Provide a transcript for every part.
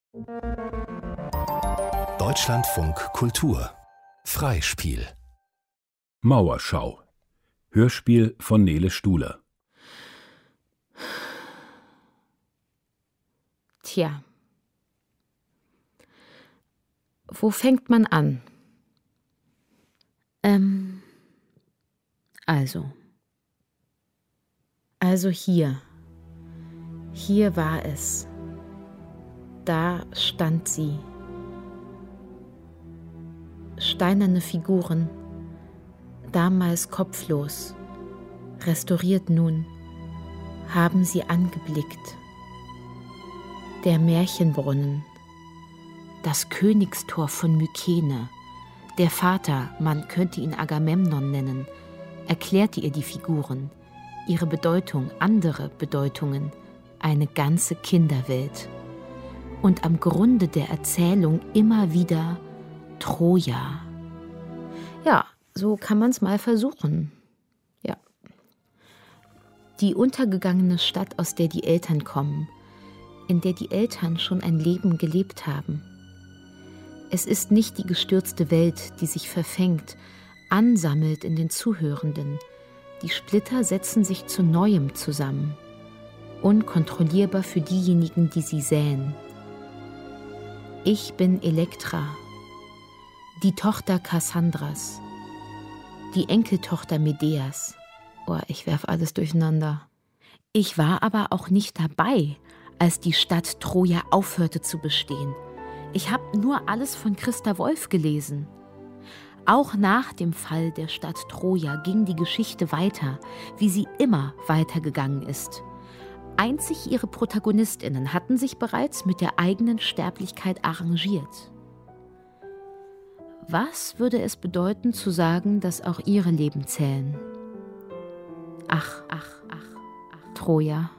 Deutschlandfunk Kultur Freispiel Mauerschau. Hörspiel von Nele Stuhler. Tja. Wo fängt man an? Also hier. Hier war es. Da stand sie. Steinerne Figuren, damals kopflos, restauriert nun, haben sie angeblickt. Der Märchenbrunnen, das Königstor von Mykene, der Vater, man könnte ihn Agamemnon nennen, erklärte ihr die Figuren, ihre Bedeutung, andere Bedeutungen, eine ganze Kinderwelt. Und am Grunde der Erzählung immer wieder Troja. Ja, so kann man es mal versuchen. Ja. Die untergegangene Stadt, aus der die Eltern kommen, in der die Eltern schon ein Leben gelebt haben. Es ist nicht die gestürzte Welt, die sich verfängt, ansammelt in den Zuhörenden. Die Splitter setzen sich zu Neuem zusammen. Unkontrollierbar für diejenigen, die sie säen. Ich bin Elektra, die Tochter Kassandras, die Enkeltochter Medeas. Oh, ich werf alles durcheinander. Ich war aber auch nicht dabei, als die Stadt Troja aufhörte zu bestehen. Ich habe nur alles von Christa Wolf gelesen. Auch nach dem Fall der Stadt Troja ging die Geschichte weiter, wie sie immer weitergegangen ist. Einzig ihre ProtagonistInnen hatten sich bereits mit der eigenen Sterblichkeit arrangiert. Was würde es bedeuten, zu sagen, dass auch ihre Leben zählen? Ach, Troja.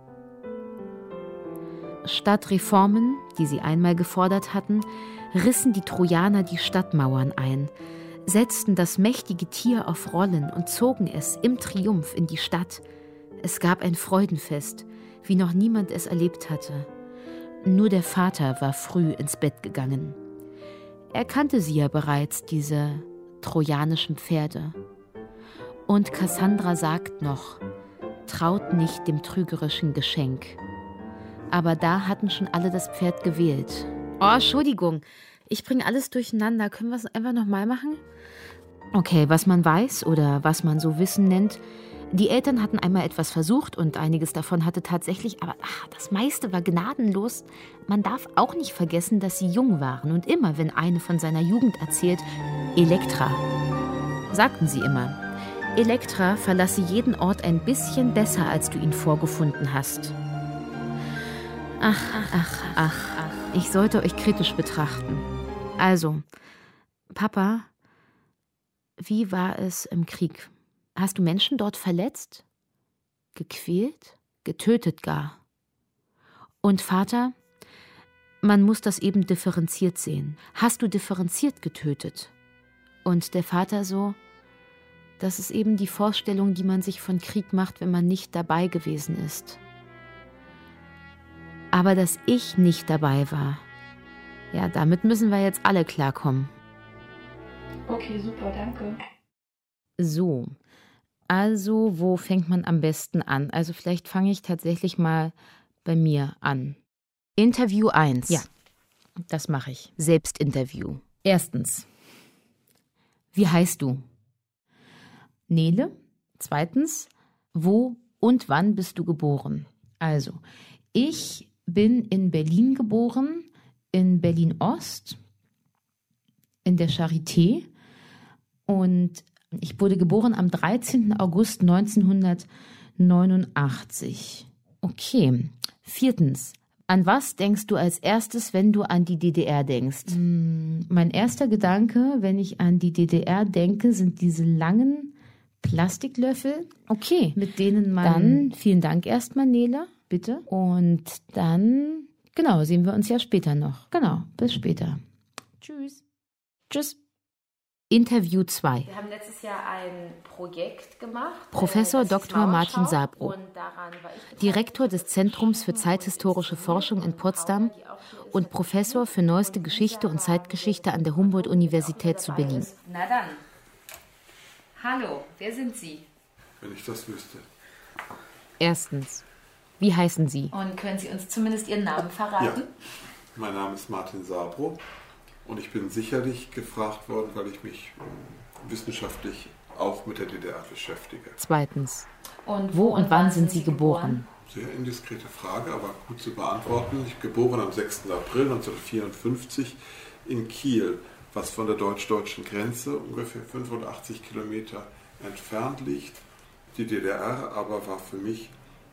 Statt Reformen, die sie einmal gefordert hatten, rissen die Trojaner die Stadtmauern ein, setzten das mächtige Tier auf Rollen und zogen es im Triumph in die Stadt. Es gab ein Freudenfest, wie noch niemand es erlebt hatte. Nur der Vater war früh ins Bett gegangen. Er kannte sie ja bereits, diese trojanischen Pferde. Und Kassandra sagt noch, traut nicht dem trügerischen Geschenk. Aber da hatten schon alle das Pferd gewählt. Oh, Entschuldigung, ich bringe alles durcheinander. Können wir es einfach nochmal machen? Okay, was man weiß oder was man so Wissen nennt. Die Eltern hatten einmal etwas versucht und einiges davon hatte tatsächlich, aber das meiste war gnadenlos. Man darf auch nicht vergessen, dass sie jung waren und immer, wenn eine von seiner Jugend erzählt, Elektra, sagten sie immer, Elektra verlasse jeden Ort ein bisschen besser, als du ihn vorgefunden hast. Ach, ich sollte euch kritisch betrachten. Also, Papa, wie war es im Krieg? Hast du Menschen dort verletzt? Gequält? Getötet gar? Und Vater, man muss das eben differenziert sehen. Hast du differenziert getötet? Und der Vater so, das ist eben die Vorstellung, die man sich von Krieg macht, wenn man nicht dabei gewesen ist. Aber dass ich nicht dabei war, ja, damit müssen wir jetzt alle klarkommen. Okay, super, danke. So, also wo fängt man am besten an? Also vielleicht fange ich tatsächlich mal bei mir an. Interview 1. Ja, das mache ich. Selbstinterview. Erstens, wie heißt du? Nele. Zweitens, wo und wann bist du geboren? Also, ich bin in Berlin geboren, in Berlin-Ost, in der Charité. Und ich wurde geboren am 13. August 1989. Okay. Viertens, an was denkst du als erstes, wenn du an die DDR denkst? Mein erster Gedanke, wenn ich an die DDR denke, sind diese langen Plastiklöffel. Okay. Mit denen man... Dann, vielen Dank erstmal, Nele, bitte. Und dann, genau, sehen wir uns ja später noch. Genau, bis später. Tschüss. Tschüss. Interview 2. Wir haben letztes Jahr ein Projekt gemacht. Professor Dr. Martin Sabro, Direktor des Zentrums für zeithistorische Forschung in Potsdam und Professor für neueste Geschichte und Zeitgeschichte an der Humboldt-Universität zu Berlin. Na dann. Hallo, wer sind Sie? Wenn ich das wüsste. Erstens, wie heißen Sie? Und können Sie uns zumindest Ihren Namen verraten? Ja. Mein Name ist Martin Sabro und ich bin sicherlich gefragt worden, weil ich mich wissenschaftlich auch mit der DDR beschäftige. Zweitens, wo und wann sind Sie geboren? Sehr indiskrete Frage, aber gut zu beantworten. Ich bin geboren am 6. April 1954 in Kiel, was von der deutsch-deutschen Grenze ungefähr 85 Kilometer entfernt liegt. Die DDR aber war für mich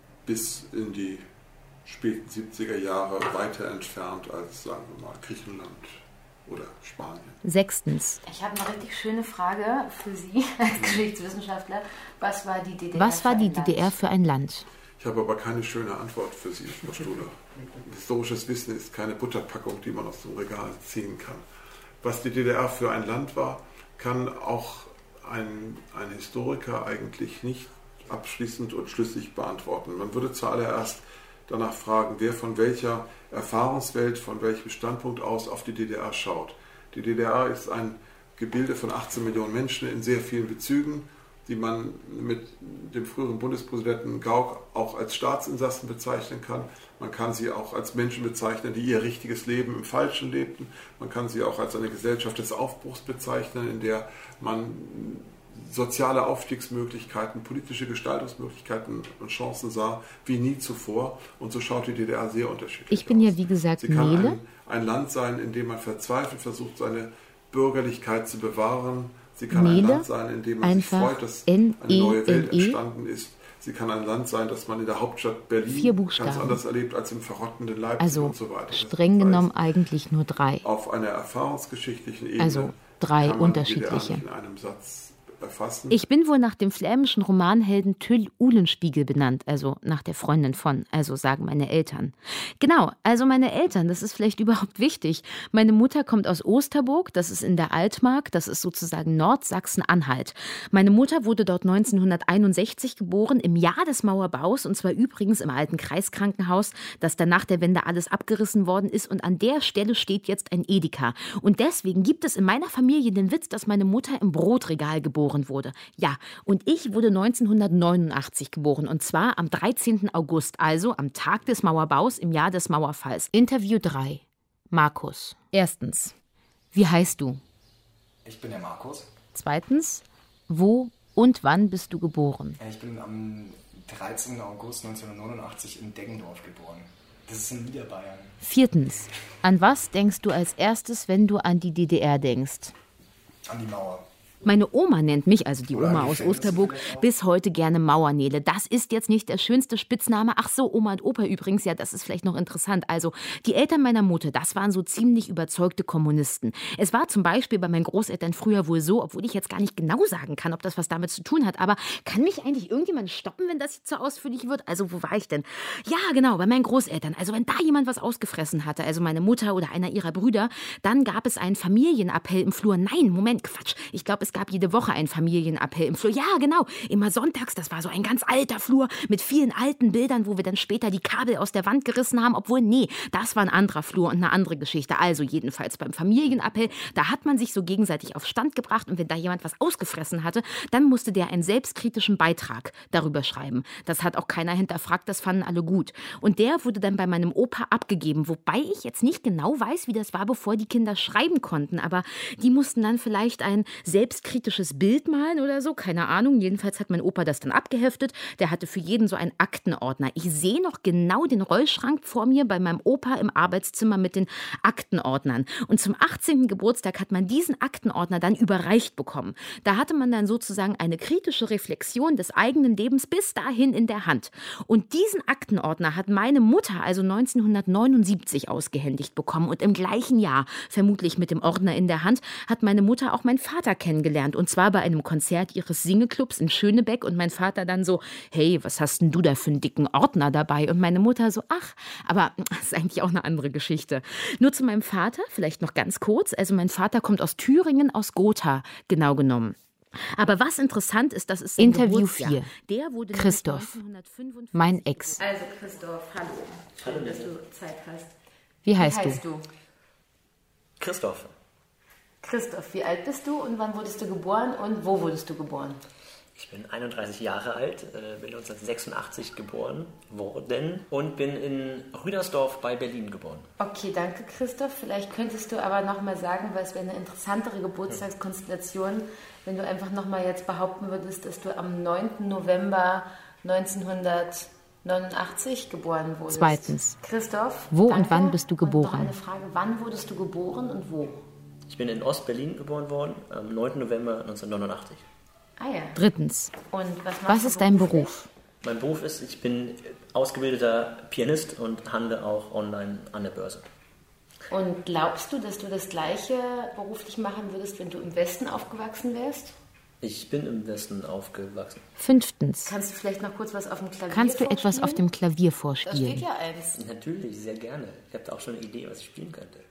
bis in die späten 70er Jahre weiter entfernt als, sagen wir mal, Griechenland oder Spanien. Sechstens, Ich habe eine richtig schöne Frage für Sie als Geschichtswissenschaftler. Was war die DDR was war die DDR für ein Land? Ich habe aber keine schöne Antwort für Sie, Frau Studer. Historisches Wissen ist keine Butterpackung, die man aus dem Regal ziehen kann. Was die DDR für ein Land war, kann auch ein Historiker eigentlich nicht abschließend und schlüssig beantworten. Man würde zuallererst danach fragen, wer von welcher Erfahrungswelt, von welchem Standpunkt aus auf die DDR schaut. Die DDR ist ein Gebilde von 18 Millionen Menschen in sehr vielen Bezügen, die man mit dem früheren Bundespräsidenten Gauck auch als Staatsinsassen bezeichnen kann. Man kann sie auch als Menschen bezeichnen, die ihr richtiges Leben im Falschen lebten. Man kann sie auch als eine Gesellschaft des Aufbruchs bezeichnen, in der man soziale Aufstiegsmöglichkeiten, politische Gestaltungsmöglichkeiten und Chancen sah, wie nie zuvor. Und so schaut die DDR sehr unterschiedlich Ich bin aus. ja, wie gesagt, Sie kann Nele. ein Land sein, in dem man verzweifelt versucht, seine Bürgerlichkeit zu bewahren. Sie kann Nele, ein Land sein, in dem man sich einfach freut, dass eine neue Welt N-E-L-E. entstanden ist. Sie kann ein Land sein, das man in der Hauptstadt Berlin 4 Buchstaben. ganz anders erlebt als im verrottenden Leipzig Also und so weiter. streng genommen eigentlich nur 3. Auf einer erfahrungsgeschichtlichen Ebene Also 3 kann man unterschiedliche. die DDR nicht in einem Satz erfassen. Ich bin wohl nach dem flämischen Romanhelden Tyll Uhlenspiegel benannt, also nach der Freundin von, also sagen meine Eltern. Genau, also meine Eltern, das ist vielleicht überhaupt wichtig. Meine Mutter kommt aus Osterburg, das ist in der Altmark, das ist sozusagen Nordsachsen-Anhalt. Meine Mutter wurde dort 1961 geboren, im Jahr des Mauerbaus, und zwar übrigens im alten Kreiskrankenhaus, das dann nach der Wende alles abgerissen worden ist, und an der Stelle steht jetzt ein Edeka. Und deswegen gibt es in meiner Familie den Witz, dass meine Mutter im Brotregal geboren wurde. Ja, und ich wurde 1989 geboren, und zwar am 13. August, also am Tag des Mauerbaus im Jahr des Mauerfalls. Interview 3. Markus. Erstens, wie heißt du? Ich bin der Markus. Zweitens, wo und wann bist du geboren? Ich bin am 13. August 1989 in Deggendorf geboren. Das ist in Niederbayern. Viertens, an was denkst du als erstes, wenn du an die DDR denkst? An die Mauer. Meine Oma nennt mich, also die Oder Oma an die aus Gefängnisse Osterburg, vielleicht auch. bis heute gerne Mauernele. Das ist jetzt nicht der schönste Spitzname. Ach so, Oma und Opa übrigens, ja, das ist vielleicht noch interessant. Also, die Eltern meiner Mutter, das waren so ziemlich überzeugte Kommunisten. Es war zum Beispiel bei meinen Großeltern früher wohl so, obwohl ich jetzt gar nicht genau sagen kann, ob das was damit zu tun hat, aber kann mich eigentlich irgendjemand stoppen, wenn das jetzt so ausführlich wird? Also, wo war ich denn? Ja, genau, bei meinen Großeltern. Also, wenn da jemand was ausgefressen hatte, also meine Mutter oder einer ihrer Brüder, dann gab es einen Familienappell im Flur. Nein, Moment, Quatsch. Ich glaube, es gab jede Woche einen Familienappell im Flur. Ja, genau, immer sonntags. Das war so ein ganz alter Flur mit vielen alten Bildern, wo wir dann später die Kabel aus der Wand gerissen haben. Obwohl, nee, das war ein anderer Flur und eine andere Geschichte. Also jedenfalls beim Familienappell, da hat man sich so gegenseitig auf Stand gebracht, und wenn da jemand was ausgefressen hatte, dann musste der einen selbstkritischen Beitrag darüber schreiben. Das hat auch keiner hinterfragt, das fanden alle gut. Und der wurde dann bei meinem Opa abgegeben, wobei ich jetzt nicht genau weiß, wie das war, bevor die Kinder schreiben konnten, aber die mussten dann vielleicht ein selbstkritisches Bild malen oder so, keine Ahnung. Jedenfalls hat mein Opa das dann abgeheftet. Der hatte für jeden so einen Aktenordner. Ich sehe noch genau den Rollschrank vor mir bei meinem Opa im Arbeitszimmer mit den Aktenordnern. Und zum 18. Geburtstag hat man diesen Aktenordner dann überreicht bekommen. Da hatte man dann sozusagen eine kritische Reflexion des eigenen Lebens bis dahin in der Hand. Und diesen Aktenordner hat meine Mutter also 1979 ausgehändigt bekommen. Und im gleichen Jahr, vermutlich mit dem Ordner in der Hand, hat meine Mutter auch meinen Vater kennengelernt. kennengelernt. Und zwar bei einem Konzert ihres Singeclubs in Schönebeck. Und mein Vater dann so, hey, was hast denn du da für einen dicken Ordner dabei? Und meine Mutter so, ach, aber das ist eigentlich auch eine andere Geschichte. Nur zu meinem Vater, vielleicht noch ganz kurz. Also mein Vater kommt aus Thüringen, aus Gotha, genau genommen. Aber was interessant ist, das ist sein Interview Geburtsjahr. 4. Der wurde Christoph, 1955 mein Ex. Also Christoph, hallo. Schön, dass du Zeit hast. Wie heißt du? Christoph. Christoph, wie alt bist du und wann wurdest du geboren und wo wurdest du geboren? Ich bin 31 Jahre alt, bin 1986 geboren worden und bin in Rüdersdorf bei Berlin geboren. Okay, danke Christoph. Vielleicht könntest du aber nochmal sagen, weil es wäre eine interessantere Geburtstagskonstellation, wenn du einfach nochmal jetzt behaupten würdest, dass du am 9. November 1989 geboren wurdest. Zweitens. Christoph, wo danke. und wann bist du geboren? Und noch eine Frage, wann wurdest du geboren und wo? Ich bin in Ostberlin geboren worden, am 9. November 1989. Ah ja. Drittens. Und was ist dein Beruf? Mein Beruf ist, ich bin ausgebildeter Pianist und handle auch online an der Börse. Und glaubst du, dass du das Gleiche beruflich machen würdest, wenn du im Westen aufgewachsen wärst? Ich bin im Westen aufgewachsen. Fünftens. Kannst du vielleicht noch kurz was auf dem Klavier Kannst du vorspielen? etwas auf dem Klavier Da vorspielen? steht ja eins. Natürlich, sehr gerne. Ich habe da auch schon eine Idee, was ich spielen könnte.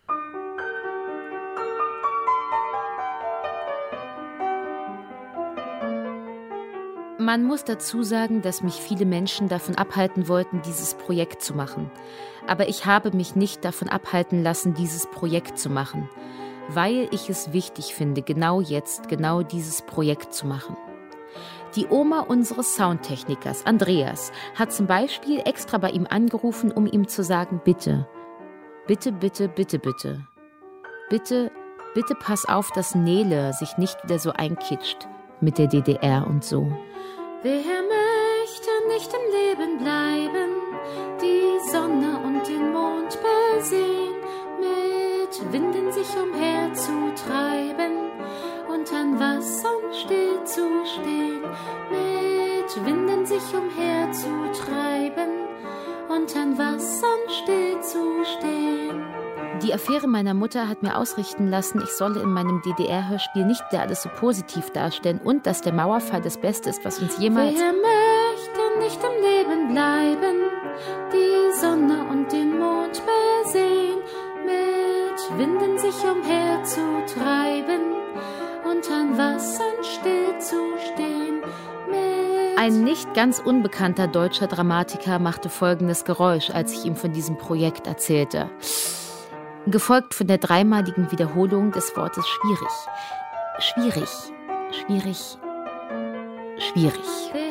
Man muss dazu sagen, dass mich viele Menschen davon abhalten wollten, dieses Projekt zu machen. Aber ich habe mich nicht davon abhalten lassen, dieses Projekt zu machen, weil ich es wichtig finde, genau jetzt, genau dieses Projekt zu machen. Die Oma unseres Soundtechnikers, Andreas, hat zum Beispiel extra bei ihm angerufen, um ihm zu sagen, bitte, bitte, bitte, bitte, bitte, bitte, bitte pass auf, dass Nele sich nicht wieder so einkitscht mit der DDR und so. Wer möchte nicht im Leben bleiben, die Sonne und den Mond besehen, mit Winden sich umherzutreiben und an Wassern stillzustehen, mit Winden sich umherzutreiben und an Wassern stillzustehen. Die Affäre meiner Mutter hat mir ausrichten lassen, ich solle in meinem DDR-Hörspiel nicht wieder alles so positiv darstellen und dass der Mauerfall das Beste ist, was uns jemals... Wer möchte nicht im Leben bleiben, die Sonne und den Mond besehen, mit Winden sich umherzutreiben und an Wassern stillzustehen. Ein nicht ganz unbekannter deutscher Dramatiker machte folgendes Geräusch, als ich ihm von diesem Projekt erzählte. Gefolgt von der dreimaligen Wiederholung des Wortes schwierig. Schwierig, schwierig, schwierig.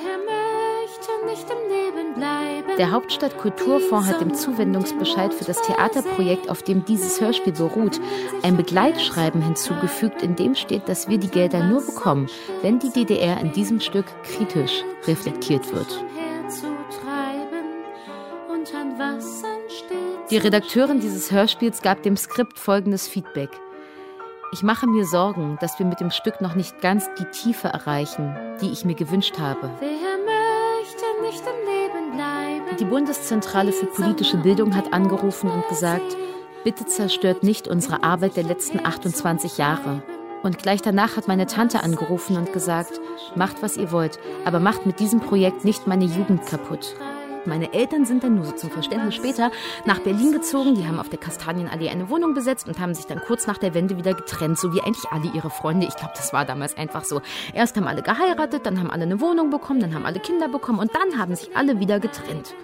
Der Hauptstadt-Kulturfonds hat dem Zuwendungsbescheid für das Theaterprojekt, auf dem dieses Hörspiel beruht, ein Begleitschreiben hinzugefügt, in dem steht, dass wir die Gelder nur bekommen, wenn die DDR in diesem Stück kritisch reflektiert wird. Die Redakteurin dieses Hörspiels gab dem Skript folgendes Feedback. Ich mache mir Sorgen, dass wir mit dem Stück noch nicht ganz die Tiefe erreichen, die ich mir gewünscht habe. Die Bundeszentrale für politische Bildung hat angerufen und gesagt, bitte zerstört nicht unsere Arbeit der letzten 28 Jahre. Und gleich danach hat meine Tante angerufen und gesagt, macht, was ihr wollt, aber macht mit diesem Projekt nicht meine Jugend kaputt. Meine Eltern sind dann nur so zum Verständnis später nach Berlin gezogen. Die haben auf der Kastanienallee eine Wohnung besetzt und haben sich dann kurz nach der Wende wieder getrennt, so wie eigentlich alle ihre Freunde. Ich glaube, das war damals einfach so. Erst haben alle geheiratet, dann haben alle eine Wohnung bekommen, dann haben alle Kinder bekommen und dann haben sich alle wieder getrennt.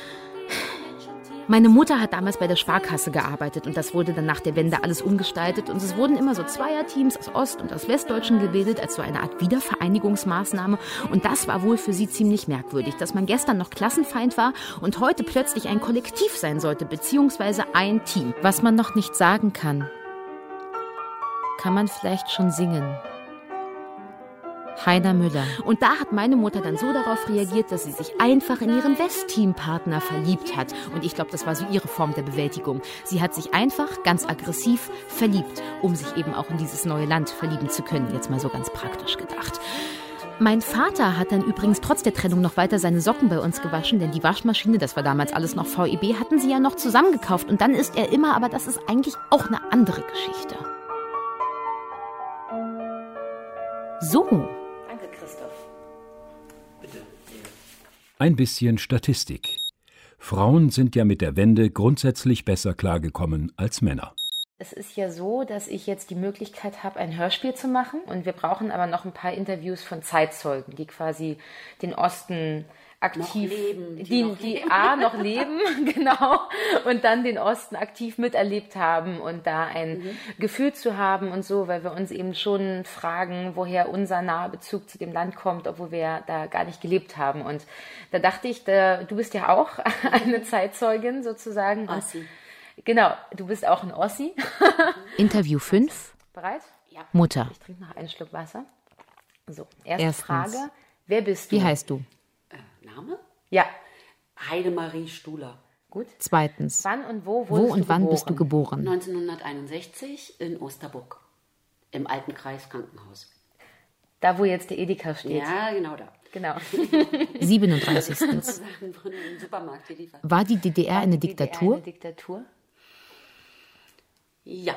Meine Mutter hat damals bei der Sparkasse gearbeitet und das wurde dann nach der Wende alles umgestaltet und es wurden immer so Zweierteams aus Ost- und aus Westdeutschen gebildet als so eine Art Wiedervereinigungsmaßnahme und das war wohl für sie ziemlich merkwürdig, dass man gestern noch Klassenfeind war und heute plötzlich ein Kollektiv sein sollte, beziehungsweise ein Team. Was man noch nicht sagen kann man vielleicht schon singen. Heiner Müller. Und da hat meine Mutter dann so darauf reagiert, dass sie sich einfach in ihren Westteam-Partner verliebt hat. Und ich glaube, das war so ihre Form der Bewältigung. Sie hat sich einfach ganz aggressiv verliebt, um sich eben auch in dieses neue Land verlieben zu können. Jetzt mal so ganz praktisch gedacht. Mein Vater hat dann übrigens trotz der Trennung noch weiter seine Socken bei uns gewaschen, denn die Waschmaschine, das war damals alles noch VEB, hatten sie ja noch zusammengekauft. Und dann ist er immer, aber das ist eigentlich auch eine andere Geschichte. So. Danke, Christoph. Bitte. Ein bisschen Statistik. Frauen sind ja mit der Wende grundsätzlich besser klargekommen als Männer. Es ist ja so, dass ich jetzt die Möglichkeit habe, ein Hörspiel zu machen. Und wir brauchen aber noch ein paar Interviews von Zeitzeugen, die quasi den Osten aktiv, die noch leben, genau, und dann den Osten aktiv miterlebt haben und da ein Gefühl zu haben und so, weil wir uns eben schon fragen, woher unser naher Bezug zu dem Land kommt, obwohl wir da gar nicht gelebt haben. Und da dachte ich, du bist ja auch eine Zeitzeugin sozusagen. Ossi. Genau, du bist auch ein Ossi. Interview 5. Bereit? Ja. Mutter. Ich trinke noch einen Schluck Wasser. So, erste Erstens. Frage. Wer bist du? Wie heißt du? Name? Ja, Heidemarie Stuhler. gut. Zweitens. Wann und wo Wo wurdest und du wann geboren? bist du geboren? 1961 in Osterburg. Im alten Kreiskrankenhaus. Da, wo jetzt der Edeka steht. Ja, genau da. Genau. 37. Sachen von dem Supermarkt geliefert. War die DDR eine Diktatur? Eine Diktatur? Ja.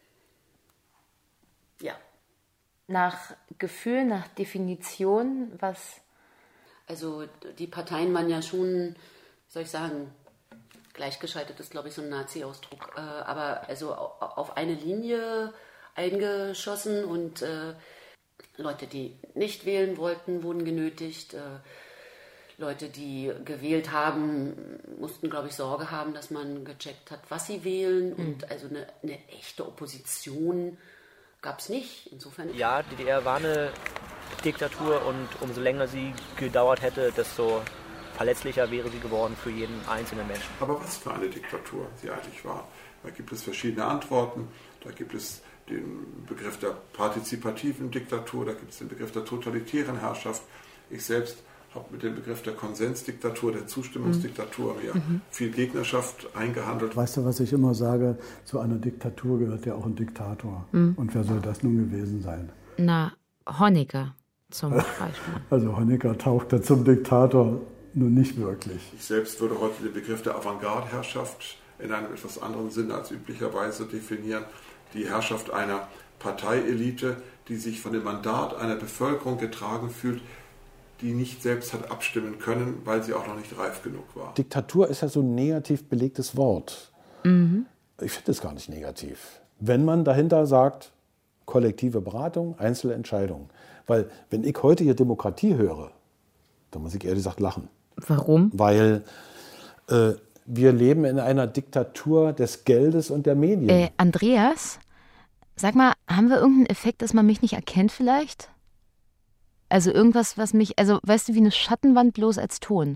Ja. Nach Gefühl, nach Definition, was... Also die Parteien waren ja schon, wie soll ich sagen, gleichgeschaltet ist, glaube ich, so ein Nazi-Ausdruck. Aber also auf eine Linie eingeschossen und Leute, die nicht wählen wollten, wurden genötigt. Leute, die gewählt haben, mussten, glaube ich, Sorge haben, dass man gecheckt hat, was sie wählen. Und also eine echte Opposition gab es nicht. Insofern. Ja, die DDR war eine Diktatur und umso länger sie gedauert hätte, desto verletzlicher wäre sie geworden für jeden einzelnen Menschen. Aber was für eine Diktatur sie eigentlich war. Da gibt es verschiedene Antworten. Da gibt es den Begriff der partizipativen Diktatur, da gibt es den Begriff der totalitären Herrschaft. Ich selbst habe mit dem Begriff der Konsensdiktatur, der Zustimmungsdiktatur mir viel Gegnerschaft eingehandelt. Weißt du, was ich immer sage? Zu einer Diktatur gehört ja auch ein Diktator. Und wer soll das nun gewesen sein? Na, Honecker zum Beispiel. Also Honecker tauchte zum Diktator nun nicht wirklich. Ich selbst würde heute den Begriff der Avantgarde-Herrschaft in einem etwas anderen Sinne als üblicherweise definieren. Die Herrschaft einer Parteielite, die sich von dem Mandat einer Bevölkerung getragen fühlt, die nicht selbst hat abstimmen können, weil sie auch noch nicht reif genug war. Diktatur ist ja so ein negativ belegtes Wort. Ich finde es gar nicht negativ. Wenn man dahinter sagt, kollektive Beratung, Einzelentscheidung. Weil wenn ich heute hier Demokratie höre, dann muss ich ehrlich gesagt lachen. Warum? Weil wir leben in einer Diktatur des Geldes und der Medien. Andreas, sag mal, haben wir irgendeinen Effekt, dass man mich nicht erkennt vielleicht? Also irgendwas, was mich, also weißt du, wie eine Schattenwand bloß als Ton.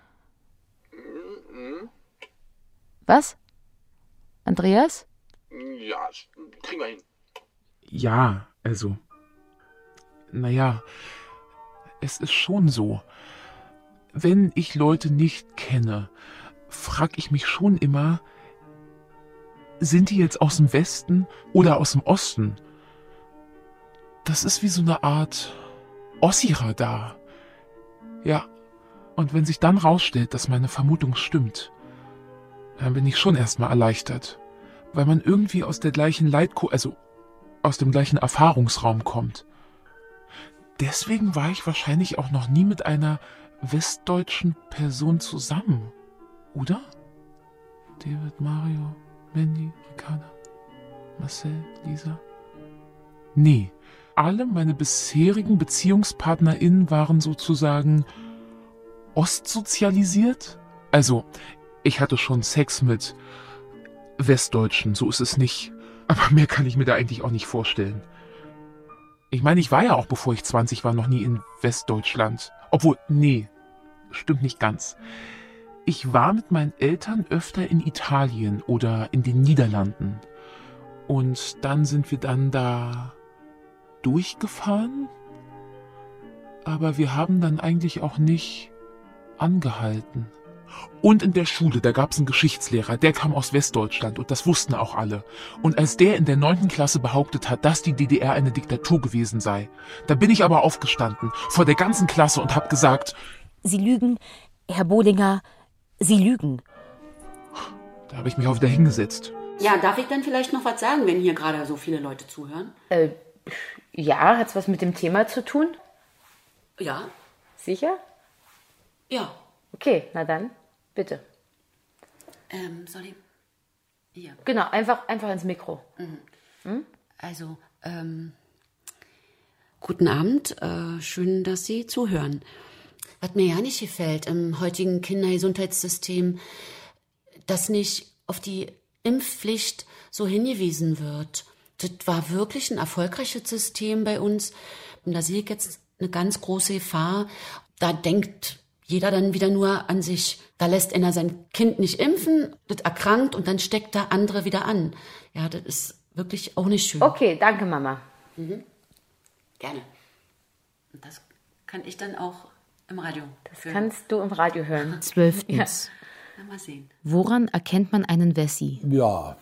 Was? Andreas? Ja, kriegen wir hin. Ja, also, naja, es ist schon so. Wenn ich Leute nicht kenne, frage ich mich schon immer, sind die jetzt aus dem Westen oder aus dem Osten? Das ist wie so eine Art Ossi-Radar. Ja, und wenn sich dann rausstellt, dass meine Vermutung stimmt, dann bin ich schon erstmal erleichtert, weil man irgendwie aus der gleichen also aus dem gleichen Erfahrungsraum kommt. Deswegen war ich wahrscheinlich auch noch nie mit einer westdeutschen Person zusammen, oder? David, Mario, Mandy, Ricarda, Marcel, Lisa? Nee, alle meine bisherigen BeziehungspartnerInnen waren sozusagen ostsozialisiert. Also, ich hatte schon Sex mit Westdeutschen, so ist es nicht. Aber mehr kann ich mir da eigentlich auch nicht vorstellen. Ich meine, ich war ja auch, bevor ich 20 war, noch nie in Westdeutschland. Obwohl, nee, stimmt nicht ganz. Ich war mit meinen Eltern öfter in Italien oder in den Niederlanden. Und dann sind wir dann da durchgefahren. Aber wir haben dann eigentlich auch nicht angehalten. Und in der Schule, da gab es einen Geschichtslehrer, der kam aus Westdeutschland und das wussten auch alle. Und als der in der 9. Klasse behauptet hat, dass die DDR eine Diktatur gewesen sei, da bin ich aber aufgestanden vor der ganzen Klasse und habe gesagt: Sie lügen, Herr Bohlinger, Sie lügen. Da habe ich mich auch wieder hingesetzt. Ja, darf ich dann vielleicht noch was sagen, wenn hier gerade so viele Leute zuhören? Ja, hat es was mit dem Thema zu tun? Ja. Sicher? Ja. Okay, na dann, bitte. Soll ich? Hier. Genau, einfach ins Mikro. Also, guten Abend, schön, dass Sie zuhören. Was mir ja nicht gefällt im heutigen Kindergesundheitssystem, dass nicht auf die Impfpflicht so hingewiesen wird. Das war wirklich ein erfolgreiches System bei uns. Und da sehe ich jetzt eine ganz große Gefahr. Da denkt jeder dann wieder nur an sich. Da lässt einer sein Kind nicht impfen, das erkrankt und dann steckt da andere wieder an. Ja, das ist wirklich auch nicht schön. Okay, danke, Mama. Gerne. Und das kann ich dann auch im Radio Das kannst du im Radio hören. 12. Ja. Na, mal sehen. Woran erkennt man einen Wessi? Ja,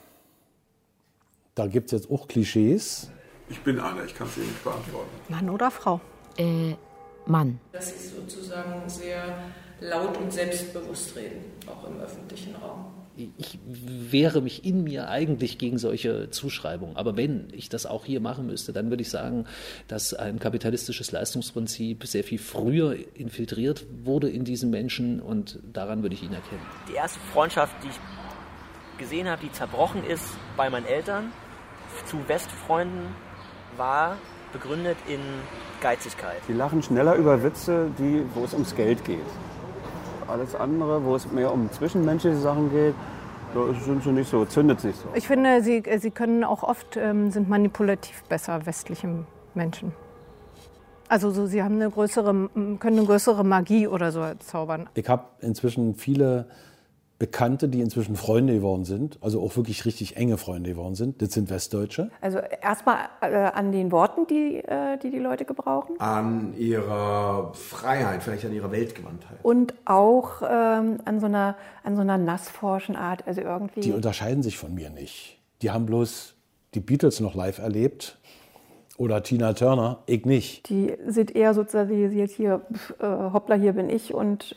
da gibt es jetzt auch Klischees. Ich bin einer, ich kann es dir nicht beantworten. Mann oder Frau? Mann. Dass sie sozusagen sehr laut und selbstbewusst reden, auch im öffentlichen Raum. Ich wehre mich in mir eigentlich gegen solche Zuschreibungen. Aber wenn ich das auch hier machen müsste, dann würde ich sagen, dass ein kapitalistisches Leistungsprinzip sehr viel früher infiltriert wurde in diesen Menschen und daran würde ich ihn erkennen. Die erste Freundschaft, die ich gesehen habe, die zerbrochen ist bei meinen Eltern zu Westfreunden, war begründet in Geizigkeit. Die lachen schneller über Witze, wo es ums Geld geht. Alles andere, wo es mehr um zwischenmenschliche Sachen geht, sind sie nicht so, zündet sich so. Ich finde, sie können auch oft, sind manipulativ besser, westliche Menschen. Also so, sie haben können eine größere Magie oder so zaubern. Ich habe inzwischen viele Bekannte, die inzwischen Freunde geworden sind, also auch wirklich richtig enge Freunde geworden sind. Das sind Westdeutsche. Also erstmal an den Worten, die Leute gebrauchen. An ihrer Freiheit, vielleicht an ihrer Weltgewandtheit. Und auch an so einer nassforschen Art. Also irgendwie. Die unterscheiden sich von mir nicht. Die haben bloß die Beatles noch live erlebt oder Tina Turner, ich nicht. Die sind eher sozialisiert hier, hoppla, hier bin ich und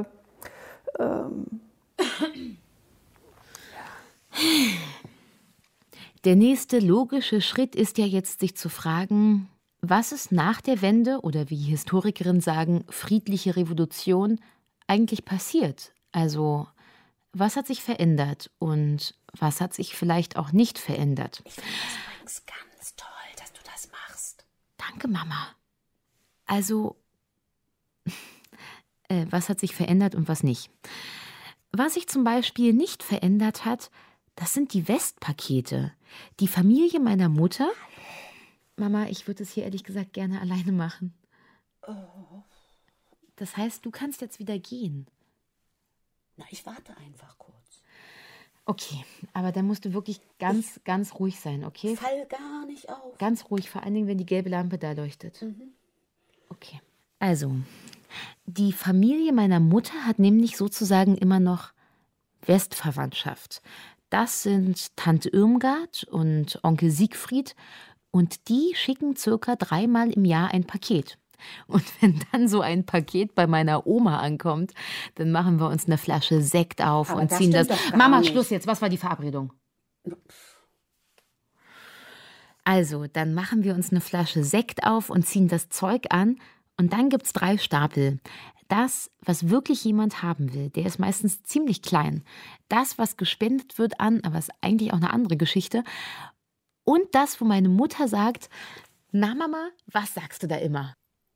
Der nächste logische Schritt ist ja jetzt, sich zu fragen, was ist nach der Wende oder wie Historikerinnen sagen, friedliche Revolution eigentlich passiert? Also, was hat sich verändert und was hat sich vielleicht auch nicht verändert? Ich finde das übrigens ganz toll, dass du das machst. Danke, Mama. Also, was hat sich verändert und was nicht? Was sich zum Beispiel nicht verändert hat, das sind die Westpakete. Die Familie meiner Mutter. Mama, ich würde es hier ehrlich gesagt gerne alleine machen. Das heißt, du kannst jetzt wieder gehen. Na, ich warte einfach kurz. Okay, aber dann musst du wirklich ganz, ganz ruhig sein, okay? Fall gar nicht auf. Ganz ruhig, vor allen Dingen, wenn die gelbe Lampe da leuchtet. Okay, also, die Familie meiner Mutter hat nämlich sozusagen immer noch Westverwandtschaft. Das sind Tante Irmgard und Onkel Siegfried und die schicken circa 3-mal im Jahr ein Paket. Und wenn dann so ein Paket bei meiner Oma ankommt, dann machen wir uns eine Flasche Sekt auf aber und ziehen das. Mama, nicht. Schluss jetzt. Was war die Verabredung? Also, dann machen wir uns eine Flasche Sekt auf und ziehen das Zeug an. Und dann gibt's 3 Stapel. Das, was wirklich jemand haben will, der ist meistens ziemlich klein. Das, was gespendet wird an, aber ist eigentlich auch eine andere Geschichte. Und das, wo meine Mutter sagt, na Mama, was sagst du da immer?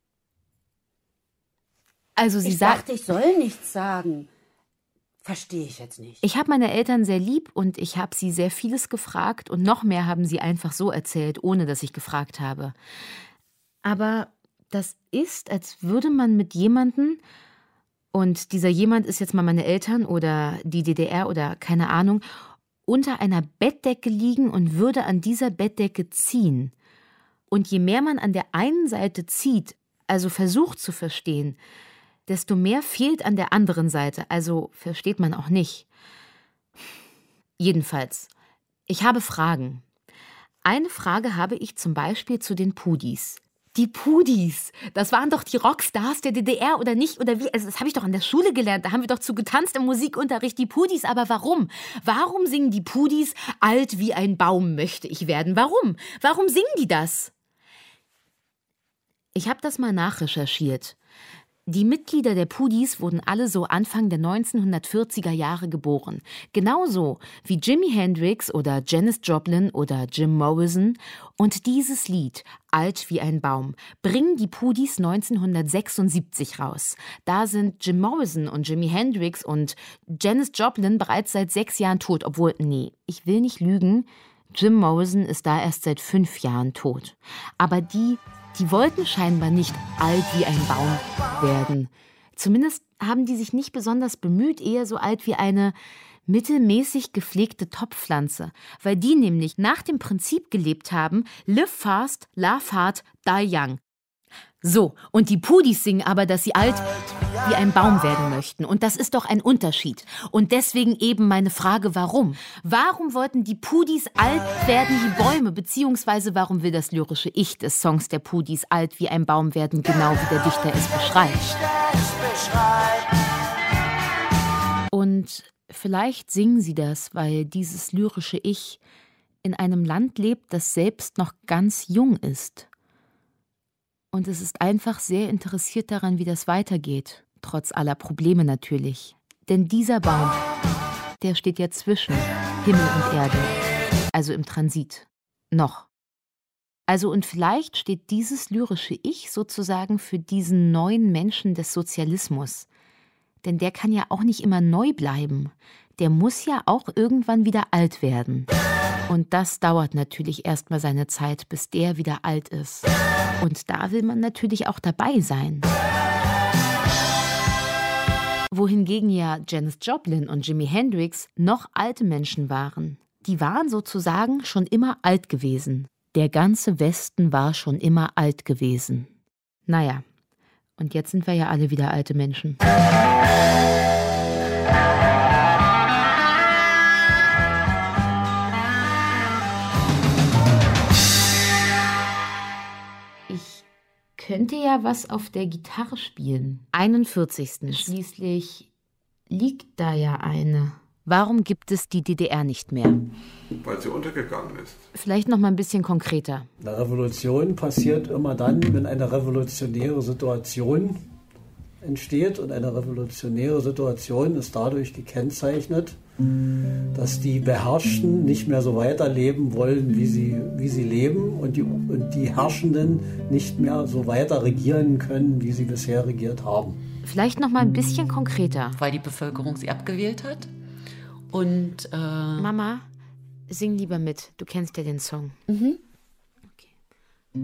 Also sie sagt, ich soll nichts sagen. Verstehe ich jetzt nicht. Ich habe meine Eltern sehr lieb und ich habe sie sehr vieles gefragt und noch mehr haben sie einfach so erzählt, ohne dass ich gefragt habe. Aber das ist, als würde man mit jemandem, und dieser jemand ist jetzt mal meine Eltern oder die DDR oder keine Ahnung, unter einer Bettdecke liegen und würde an dieser Bettdecke ziehen. Und je mehr man an der einen Seite zieht, also versucht zu verstehen, desto mehr fehlt an der anderen Seite, also versteht man auch nicht. Jedenfalls, ich habe Fragen. Eine Frage habe ich zum Beispiel zu den Pudis. Die Pudis, das waren doch die Rockstars der DDR oder nicht? Oder wie? Also das habe ich doch an der Schule gelernt, da haben wir doch zu getanzt im Musikunterricht, die Pudis. Aber warum? Warum singen die Pudis, alt wie ein Baum möchte ich werden? Warum? Warum singen die das? Ich habe das mal nachrecherchiert. Die Mitglieder der Pudis wurden alle so Anfang der 1940er Jahre geboren. Genauso wie Jimi Hendrix oder Janis Joplin oder Jim Morrison. Und dieses Lied, Alt wie ein Baum, bringen die Pudis 1976 raus. Da sind Jim Morrison und Jimi Hendrix und Janis Joplin bereits seit 6 Jahren tot. Obwohl, nee, ich will nicht lügen, Jim Morrison ist da erst seit 5 Jahren tot. Aber die wollten scheinbar nicht alt wie ein Baum werden. Zumindest haben die sich nicht besonders bemüht, eher so alt wie eine mittelmäßig gepflegte Topfpflanze, weil die nämlich nach dem Prinzip gelebt haben, live fast, laugh hard, die young. So, und die Pudis singen aber, dass sie alt wie ein Baum werden möchten. Und das ist doch ein Unterschied. Und deswegen eben meine Frage, warum? Warum wollten die Pudis alt werden wie Bäume? Beziehungsweise warum will das lyrische Ich des Songs der Pudis alt wie ein Baum werden, genau wie der Dichter es beschreibt? Und vielleicht singen sie das, weil dieses lyrische Ich in einem Land lebt, das selbst noch ganz jung ist. Und es ist einfach sehr interessiert daran, wie das weitergeht. Trotz aller Probleme natürlich. Denn dieser Baum, der steht ja zwischen Himmel und Erde. Also im Transit. Noch. Also und vielleicht steht dieses lyrische Ich sozusagen für diesen neuen Menschen des Sozialismus. Denn der kann ja auch nicht immer neu bleiben. Der muss ja auch irgendwann wieder alt werden. Und das dauert natürlich erstmal seine Zeit, bis der wieder alt ist. Und da will man natürlich auch dabei sein. Wohingegen ja Janis Joplin und Jimi Hendrix noch alte Menschen waren. Die waren sozusagen schon immer alt gewesen. Der ganze Westen war schon immer alt gewesen. Naja, und jetzt sind wir ja alle wieder alte Menschen. Könnte ja was auf der Gitarre spielen. 41. Schließlich liegt da ja eine. Warum gibt es die DDR nicht mehr? Weil sie untergegangen ist. Vielleicht noch mal ein bisschen konkreter. Eine Revolution passiert immer dann, wenn eine revolutionäre Situation entsteht. Und eine revolutionäre Situation ist dadurch gekennzeichnet, dass die Beherrschten nicht mehr so weiterleben wollen, wie sie leben, und die Herrschenden nicht mehr so weiter regieren können, wie sie bisher regiert haben. Vielleicht noch mal ein bisschen konkreter. Weil die Bevölkerung sie abgewählt hat. Und Mama, sing lieber mit. Du kennst ja den Song. Mhm. Okay.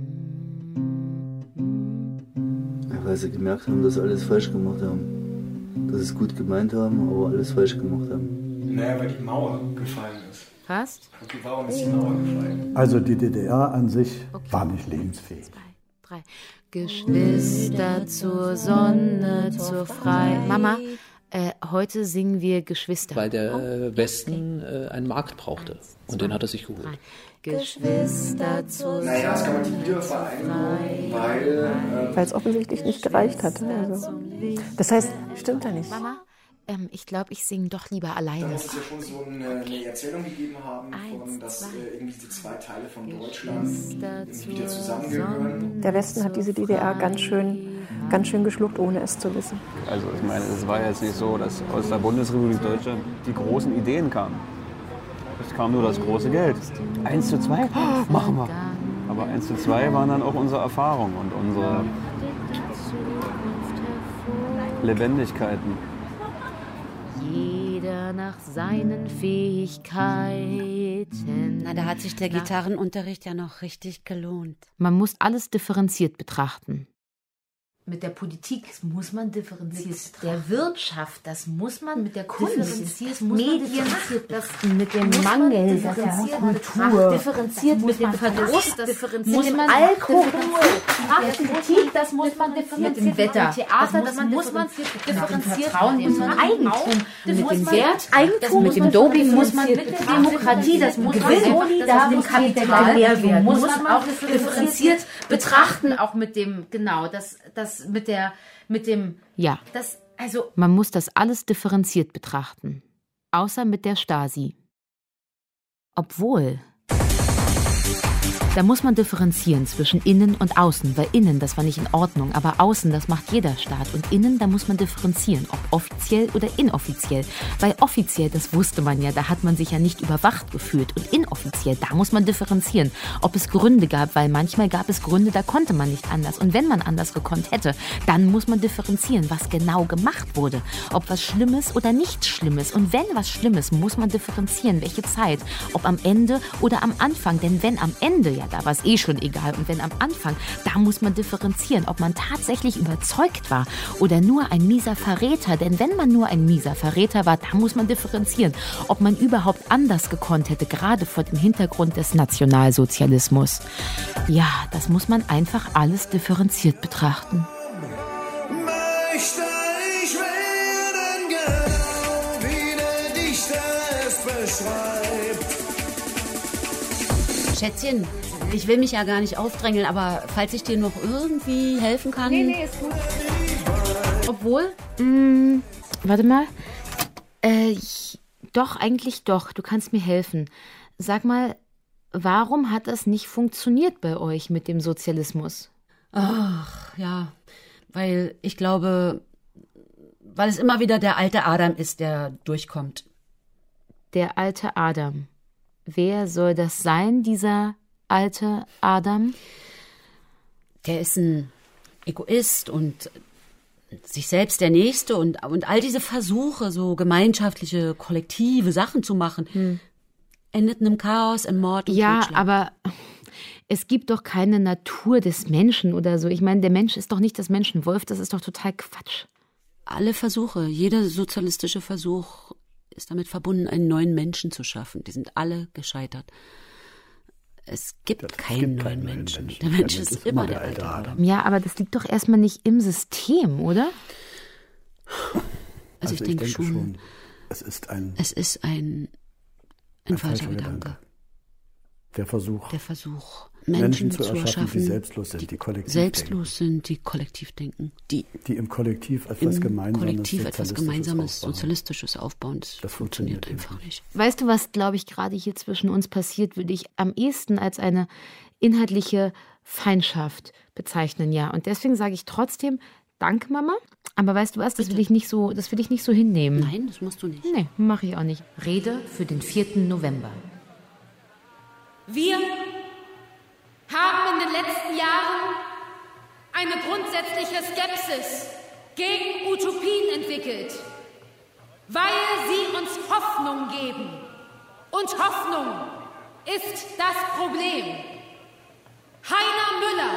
Weil sie gemerkt haben, dass sie alles falsch gemacht haben. Dass sie es gut gemeint haben, aber alles falsch gemacht haben. Naja, weil die Mauer gefallen ist. Was? Okay, warum ist die Mauer gefallen? Also die DDR an sich war nicht lebensfähig. 2, 3. Geschwister zur Sonne, zur Freiheit. Mama, heute singen wir Geschwister. Weil der Westen einen Markt brauchte. Und den hat er sich geholt. Geschwister zur Sonne. Naja, es kann man die Wiedervereinigung, weil es offensichtlich nicht gereicht hat. Also. Das heißt, stimmt da nicht. Mama, ich glaube, ich singe doch lieber alleine. Da muss es ja schon so eine Erzählung gegeben haben, dass irgendwie die 2 Teile von Deutschland wieder zusammengehören. Der Westen hat diese DDR ganz schön geschluckt, ohne es zu wissen. Also ich meine, es war jetzt nicht so, dass aus der Bundesrepublik Deutschland die großen Ideen kamen. Es kam nur das große Geld. 1:2? Oh, machen wir. Aber 1:2 waren dann auch unsere Erfahrungen und unsere Lebendigkeiten. Jeder nach seinen Fähigkeiten. Na, da hat sich der Gitarrenunterricht ja noch richtig gelohnt. Man muss alles differenziert betrachten. Mit der Politik muss man differenziert betrachten. Der Wirtschaft, das muss man mit der Kunst, differenziert, Medien, das mit dem Mangel, Kultur, differenziert mit dem Verdruss, differenziert mit dem Alkohol, Politik, das muss man differenziert mit dem Wetter, Theater, das muss man differenziert mit dem Eigentum, mit dem Wert, Eigentum, mit dem Doping muss man mit der Demokratie, das muss man dem Kapital Mehrwert, muss man auch differenziert betrachten, auch mit dem, genau, das mit dem, ja. Man muss das alles differenziert betrachten. Außer mit der Stasi. Obwohl. Da muss man differenzieren zwischen innen und außen, weil innen, das war nicht in Ordnung, aber außen, das macht jeder Staat. Und innen, da muss man differenzieren, ob offiziell oder inoffiziell. Weil offiziell, das wusste man ja, da hat man sich ja nicht überwacht gefühlt. Und inoffiziell, da muss man differenzieren, ob es Gründe gab, weil manchmal gab es Gründe, da konnte man nicht anders. Und wenn man anders gekonnt hätte, dann muss man differenzieren, was genau gemacht wurde. Ob was Schlimmes oder nichts Schlimmes. Und wenn was Schlimmes, muss man differenzieren, welche Zeit. Ob am Ende oder am Anfang. Denn wenn am Ende, ja, da war es eh schon egal. Und wenn am Anfang, da muss man differenzieren, ob man tatsächlich überzeugt war oder nur ein mieser Verräter. Denn wenn man nur ein mieser Verräter war, da muss man differenzieren, ob man überhaupt anders gekonnt hätte, gerade vor dem Hintergrund des Nationalsozialismus. Ja, das muss man einfach alles differenziert betrachten. Möchte ich werden, genau wie der Dichter es beschreibt. Schätzchen, ich will mich ja gar nicht aufdrängeln, aber falls ich dir noch irgendwie helfen kann... Nee, ist gut. Obwohl, warte mal. Doch, eigentlich doch. Du kannst mir helfen. Sag mal, warum hat das nicht funktioniert bei euch mit dem Sozialismus? Ach, ja, weil ich glaube, weil es immer wieder der alte Adam ist, der durchkommt. Der alte Adam. Wer soll das sein, dieser alte Adam? Der ist ein Egoist und sich selbst der Nächste und all diese Versuche, so gemeinschaftliche, kollektive Sachen zu machen, endeten im Chaos, im Mord und ja, Totschlag. Aber es gibt doch keine Natur des Menschen oder so. Ich meine, der Mensch ist doch nicht das Menschenwolf, das ist doch total Quatsch. Alle Versuche, jeder sozialistische Versuch ist damit verbunden, einen neuen Menschen zu schaffen. Die sind alle gescheitert. Es gibt keinen neuen Menschen. Der Mensch ist immer der alte Adam. Ja, aber das liegt doch erstmal nicht im System, oder? Also ich denke schon. Es ist ein falscher Gedanke. Der Versuch, Menschen zu erschaffen, die selbstlos sind, die kollektiv selbstlos sind, die kollektiv denken, die im Kollektiv etwas Gemeinsames, Sozialistisches aufbauen. Das funktioniert einfach nicht. Weißt du, was, glaube ich, gerade hier zwischen uns passiert, würde ich am ehesten als eine inhaltliche Feindschaft bezeichnen, ja. Und deswegen sage ich trotzdem, danke, Mama. Aber weißt du was, das will ich nicht so hinnehmen. Nein, das musst du nicht. Nee, mache ich auch nicht. Rede für den 4. November. Wir haben in den letzten Jahren eine grundsätzliche Skepsis gegen Utopien entwickelt, weil sie uns Hoffnung geben. Und Hoffnung ist das Problem. Heiner Müller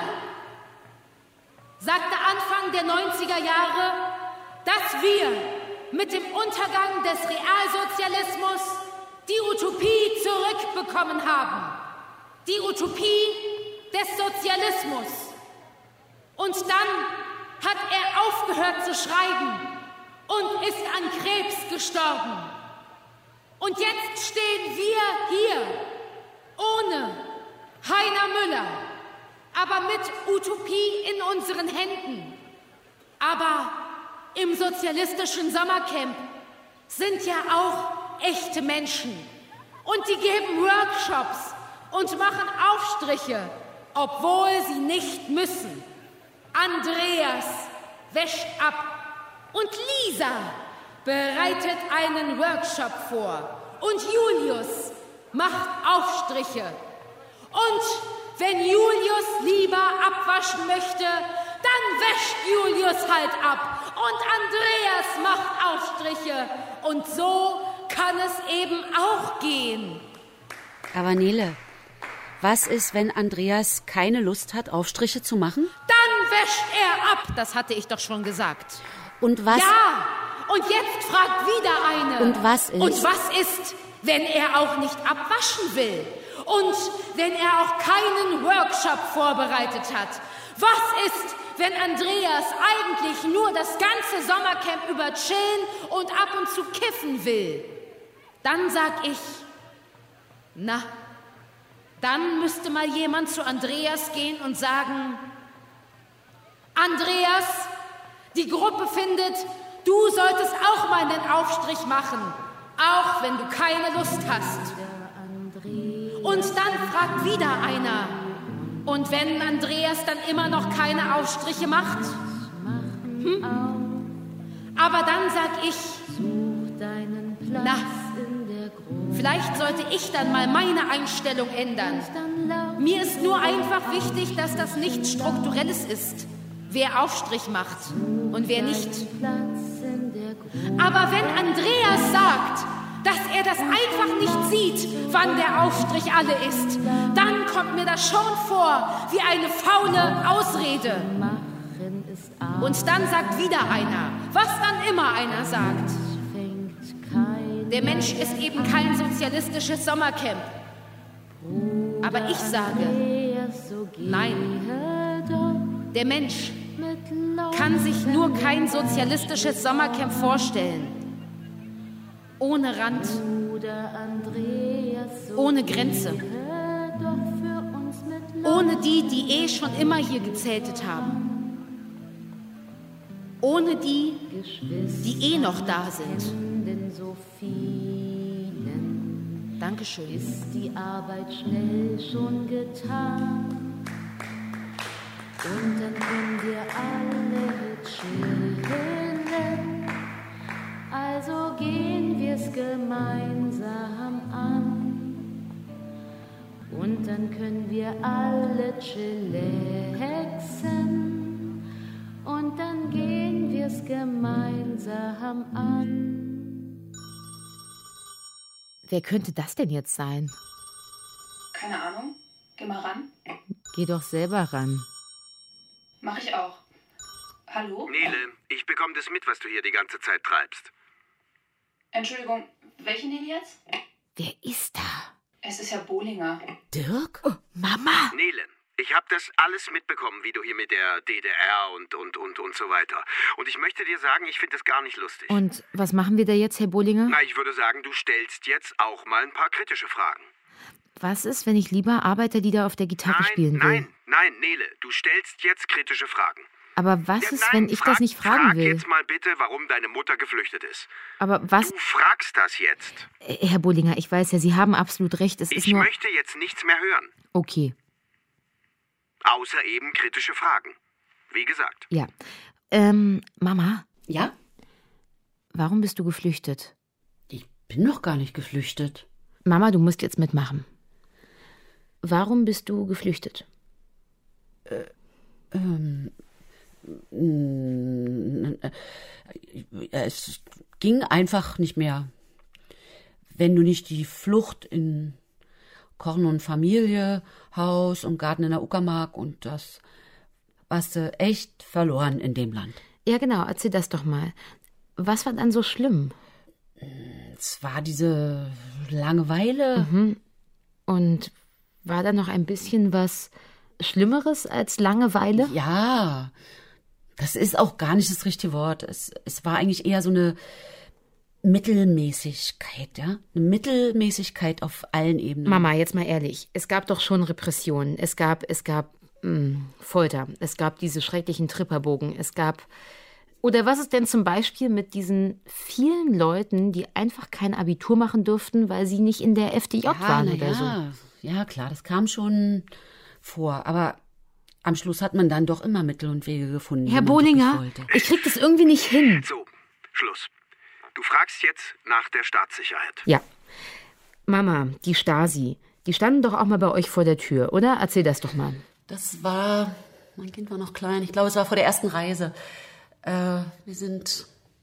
sagte Anfang der 90er Jahre, dass wir mit dem Untergang des Realsozialismus die Utopie zurückbekommen haben. Die Utopie des Sozialismus. Und dann hat er aufgehört zu schreiben und ist an Krebs gestorben. Und jetzt stehen wir hier ohne Heiner Müller, aber mit Utopie in unseren Händen. Aber im sozialistischen Sommercamp sind ja auch echte Menschen. Und die geben Workshops und machen Aufstriche, obwohl sie nicht müssen. Andreas wäscht ab und Lisa bereitet einen Workshop vor und Julius macht Aufstriche. Und wenn Julius lieber abwaschen möchte, dann wäscht Julius halt ab und Andreas macht Aufstriche. Und so kann es eben auch gehen. Aber Nele, was ist, wenn Andreas keine Lust hat, Aufstriche zu machen? Dann wäscht er ab. Das hatte ich doch schon gesagt. Und was? Ja, und jetzt fragt wieder eine. Und was ist? Und was ist, wenn er auch nicht abwaschen will? Und wenn er auch keinen Workshop vorbereitet hat? Was ist, wenn Andreas eigentlich nur das ganze Sommercamp über chillen und ab und zu kiffen will? Dann sag ich, na, dann müsste mal jemand zu Andreas gehen und sagen, Andreas, die Gruppe findet, du solltest auch mal einen Aufstrich machen, auch wenn du keine Lust hast. Und dann fragt wieder einer. Und wenn Andreas dann immer noch keine Aufstriche macht? Aber dann sag ich, na, vielleicht sollte ich dann mal meine Einstellung ändern. Mir ist nur einfach wichtig, dass das nichts Strukturelles ist. Wer Aufstrich macht und wer nicht. Aber wenn Andreas sagt, dass er das einfach nicht sieht, wann der Aufstrich alle ist, dann kommt mir das schon vor wie eine faule Ausrede. Und dann sagt wieder einer, was dann immer einer sagt. Der Mensch ist eben kein sozialistisches Sommercamp. Aber ich sage, nein, der Mensch kann sich nur kein sozialistisches Sommercamp vorstellen. Ohne Rand, ohne Grenze, ohne die schon immer hier gezeltet haben. Ohne die noch da sind. Dankeschön. Ist die Arbeit schnell schon getan? Und dann können wir alle chillen. Also gehen wir's gemeinsam an. Und dann können wir alle chillaxen. Und dann gehen wir's gemeinsam an. Wer könnte das denn jetzt sein? Keine Ahnung. Geh mal ran. Geh doch selber ran. Mach ich auch. Hallo? Nele, ich bekomme das mit, was du hier die ganze Zeit treibst. Entschuldigung, welche Nele jetzt? Wer ist da? Es ist Herr Bohlinger. Dirk? Oh, Mama! Nele, ich habe das alles mitbekommen, wie du hier mit der DDR und so weiter. Und ich möchte dir sagen, ich finde das gar nicht lustig. Und was machen wir da jetzt, Herr Bohlinger? Na, ich würde sagen, du stellst jetzt auch mal ein paar kritische Fragen. Was ist, wenn ich lieber Arbeiterlieder auf der Gitarre spielen will? Nein, Nele, du stellst jetzt kritische Fragen. Aber was ist, wenn ich das nicht fragen will? Frag jetzt mal bitte, warum deine Mutter geflüchtet ist. Aber was? Du fragst das jetzt. Herr Bohlinger, ich weiß ja, Sie haben absolut recht. Ich möchte jetzt nichts mehr hören. Okay. Außer eben kritische Fragen. Wie gesagt. Ja. Mama? Ja? Warum bist du geflüchtet? Ich bin noch gar nicht geflüchtet. Mama, du musst jetzt mitmachen. Warum bist du geflüchtet? Es ging einfach nicht mehr. Wenn du nicht die Flucht in Korn und Familie, Haus und Garten in der Uckermark und das warst du echt verloren in dem Land. Ja, genau, erzähl das doch mal. Was war dann so schlimm? Es war diese Langeweile. Mhm. Und war da noch ein bisschen was Schlimmeres als Langeweile? Ja, das ist auch gar nicht das richtige Wort. Es war eigentlich eher so eine Mittelmäßigkeit, ja? Eine Mittelmäßigkeit auf allen Ebenen. Mama, jetzt mal ehrlich, es gab doch schon Repressionen. Es gab Folter. Es gab diese schrecklichen Tripperbogen. Es gab... Oder was ist denn zum Beispiel mit diesen vielen Leuten, die einfach kein Abitur machen durften, weil sie nicht in der FDJ waren oder so? Ja, klar, das kam schon vor. Aber am Schluss hat man dann doch immer Mittel und Wege gefunden. Herr Bohlinger, ich krieg das irgendwie nicht hin. So, Schluss. Du fragst jetzt nach der Staatssicherheit. Ja. Mama, die Stasi, die standen doch auch mal bei euch vor der Tür, oder? Erzähl das doch mal. Das war, mein Kind war noch klein, ich glaube, es war vor der ersten Reise. Wir sind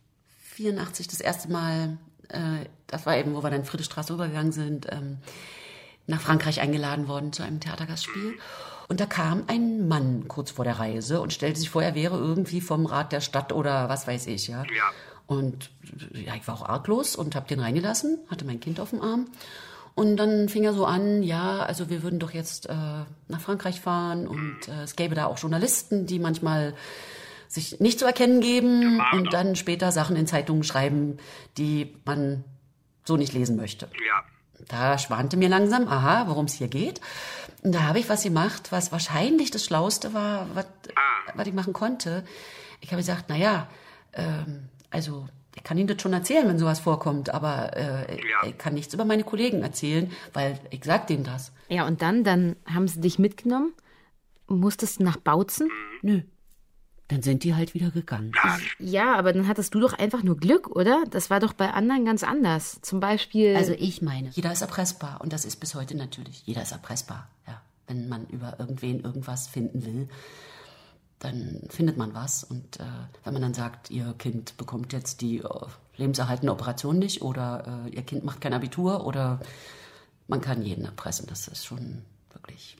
84 das erste Mal, das war eben, wo wir dann Friedrichstraße rübergegangen sind, nach Frankreich eingeladen worden zu einem Theatergastspiel. Und da kam ein Mann kurz vor der Reise und stellte sich vor, er wäre irgendwie vom Rat der Stadt oder was weiß ich, ja. Ja. Und ja, ich war auch arglos und habe den reingelassen, hatte mein Kind auf dem Arm. Und dann fing er so an, ja, also wir würden doch jetzt nach Frankreich fahren und es gäbe da auch Journalisten, die manchmal sich nicht zu erkennen geben und dann später Sachen in Zeitungen schreiben, die man so nicht lesen möchte. Ja. Da schwante mir langsam, worum es hier geht. Und da habe ich was gemacht, was wahrscheinlich das Schlauste war, was ich machen konnte. Ich habe gesagt, also Ich kann Ihnen das schon erzählen, wenn sowas vorkommt, aber ich kann nichts über meine Kollegen erzählen, weil ich sag denen das. Ja, und dann haben sie dich mitgenommen? Musstest du nach Bautzen? Nö. Dann sind die halt wieder gegangen. Ja, aber dann hattest du doch einfach nur Glück, oder? Das war doch bei anderen ganz anders. Zum Beispiel... Also ich meine, jeder ist erpressbar. Und das ist bis heute natürlich. Jeder ist erpressbar. Ja. Wenn man über irgendwen irgendwas finden will, dann findet man was. Und wenn man dann sagt, ihr Kind bekommt jetzt die lebenserhaltende Operation nicht oder ihr Kind macht kein Abitur oder man kann jeden erpressen. Das ist schon wirklich...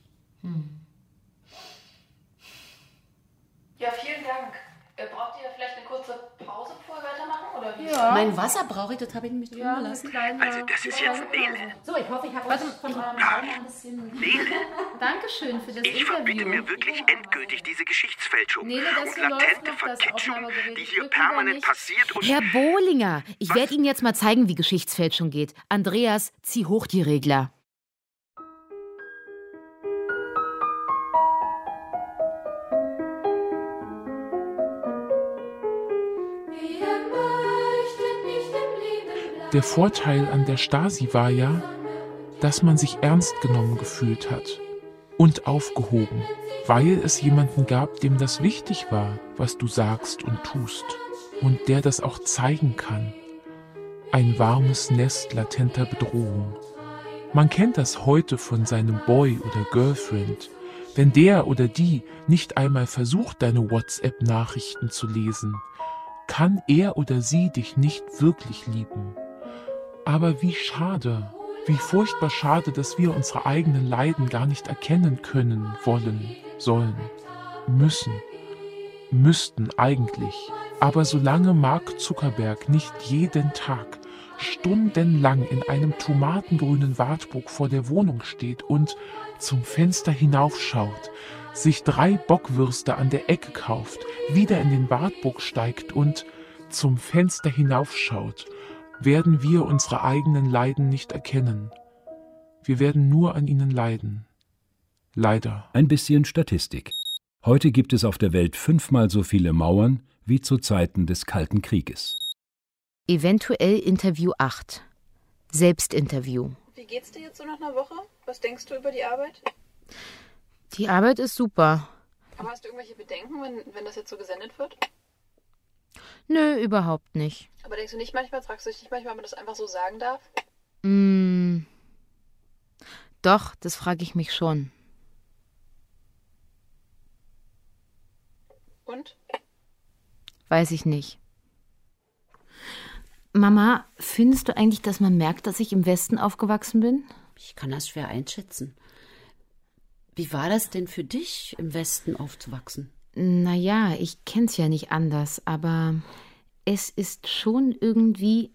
Ja, vielen Dank. Braucht ihr vielleicht eine kurze Pause, bevor wir weitermachen? Oder wie? Ja. Mein Wasser brauche ich, das habe ich nämlich drin gelassen. Also das ist jetzt Nele. So, ich hoffe, ich habe was von eurem Raum ein bisschen... Nele. Dankeschön für das Interview. Ich verbiete mir wirklich endgültig diese Geschichtsfälschung Nele, das und hier läuft latente noch, das Verkitschung, Aufnahmegerät. die hier permanent passiert. Und Herr Bohlinger, ich werde Ihnen jetzt mal zeigen, wie Geschichtsfälschung geht. Andreas, zieh hoch die Regler. Der Vorteil an der Stasi war ja, dass man sich ernst genommen gefühlt hat und aufgehoben, weil es jemanden gab, dem das wichtig war, was du sagst und tust und der das auch zeigen kann. Ein warmes Nest latenter Bedrohung. Man kennt das heute von seinem Boy oder Girlfriend, wenn der oder die nicht einmal versucht, deine WhatsApp-Nachrichten zu lesen, kann er oder sie dich nicht wirklich lieben. Aber wie schade, wie furchtbar schade, dass wir unsere eigenen Leiden gar nicht erkennen können, wollen, sollen, müssten eigentlich. Aber solange Mark Zuckerberg nicht jeden Tag stundenlang in einem tomatengrünen Wartburg vor der Wohnung steht und zum Fenster hinaufschaut, sich 3 Bockwürste an der Ecke kauft, wieder in den Wartburg steigt und zum Fenster hinaufschaut, werden wir unsere eigenen Leiden nicht erkennen. Wir werden nur an ihnen leiden. Leider. Ein bisschen Statistik. Heute gibt es auf der Welt 5-mal so viele Mauern wie zu Zeiten des Kalten Krieges. Eventuell Interview 8. Selbstinterview. Wie geht's dir jetzt so nach einer Woche? Was denkst du über die Arbeit? Die Arbeit ist super. Aber hast du irgendwelche Bedenken, wenn das jetzt so gesendet wird? Nö, überhaupt nicht. Aber denkst du nicht manchmal, fragst du dich nicht manchmal, ob man das einfach so sagen darf? Doch, das frage ich mich schon. Und? Weiß ich nicht. Mama, findest du eigentlich, dass man merkt, dass ich im Westen aufgewachsen bin? Ich kann das schwer einschätzen. Wie war das denn für dich, im Westen aufzuwachsen? Naja, ich kenn's ja nicht anders, aber es ist schon irgendwie,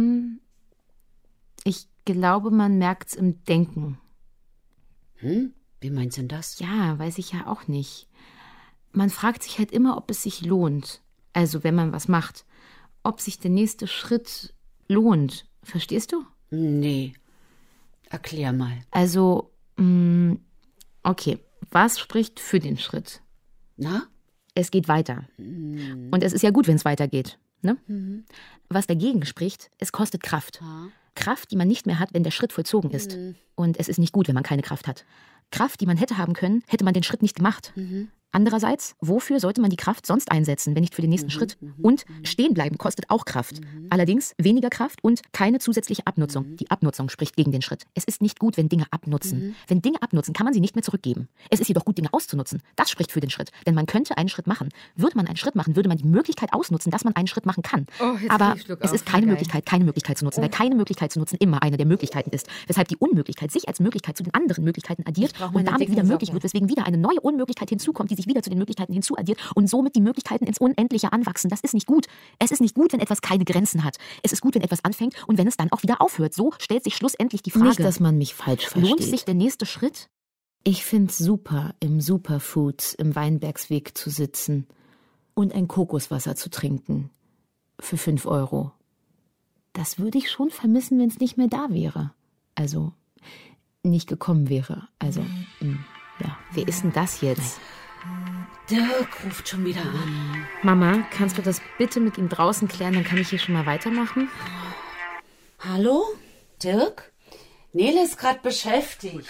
ich glaube, man merkt's im Denken. Wie meinst du denn das? Ja, weiß ich ja auch nicht. Man fragt sich halt immer, ob es sich lohnt. Also, wenn man was macht. Ob sich der nächste Schritt lohnt. Verstehst du? Nee. Erklär mal. Also, okay. Was spricht für den Schritt? Na? Es geht weiter. Und es ist ja gut, wenn es weitergeht. Ne? Was dagegen spricht, es kostet Kraft. Kraft, die man nicht mehr hat, wenn der Schritt vollzogen ist. Und es ist nicht gut, wenn man keine Kraft hat. Kraft, die man hätte haben können, hätte man den Schritt nicht gemacht. Andererseits, wofür sollte man die Kraft sonst einsetzen, wenn nicht für den nächsten Schritt? Und stehen bleiben kostet auch Kraft. Allerdings weniger Kraft und keine zusätzliche Abnutzung. Die Abnutzung spricht gegen den Schritt. Es ist nicht gut, wenn Dinge abnutzen. Wenn Dinge abnutzen, kann man sie nicht mehr zurückgeben. Es ist jedoch gut, Dinge auszunutzen. Das spricht für den Schritt. Denn man könnte einen Schritt machen. Würde man einen Schritt machen, würde man die Möglichkeit ausnutzen, dass man einen Schritt machen kann. Aber es ist keine Möglichkeit zu nutzen, weil keine Möglichkeit zu nutzen immer eine der Möglichkeiten ist. Weshalb die Unmöglichkeit sich als Möglichkeit zu den anderen Möglichkeiten addiert und damit wieder möglich wird, weswegen wieder eine neue Unmöglichkeit hinzukommt, die sich wieder zu den Möglichkeiten hinzuaddiert und somit die Möglichkeiten ins Unendliche anwachsen. Das ist nicht gut. Es ist nicht gut, wenn etwas keine Grenzen hat. Es ist gut, wenn etwas anfängt und wenn es dann auch wieder aufhört. So stellt sich schlussendlich die Frage. Nicht, dass man mich falsch versteht. Lohnt sich der nächste Schritt? Ich find's super, im Superfoods im Weinbergsweg zu sitzen und ein Kokoswasser zu trinken. Für 5 €. Das würde ich schon vermissen, wenn es nicht mehr da wäre. Also, nicht gekommen wäre. Also, ja, wer ist denn das jetzt? Dirk ruft schon wieder an. Mama, kannst du das bitte mit ihm draußen klären? Dann kann ich hier schon mal weitermachen. Hallo? Dirk? Nele ist gerade beschäftigt.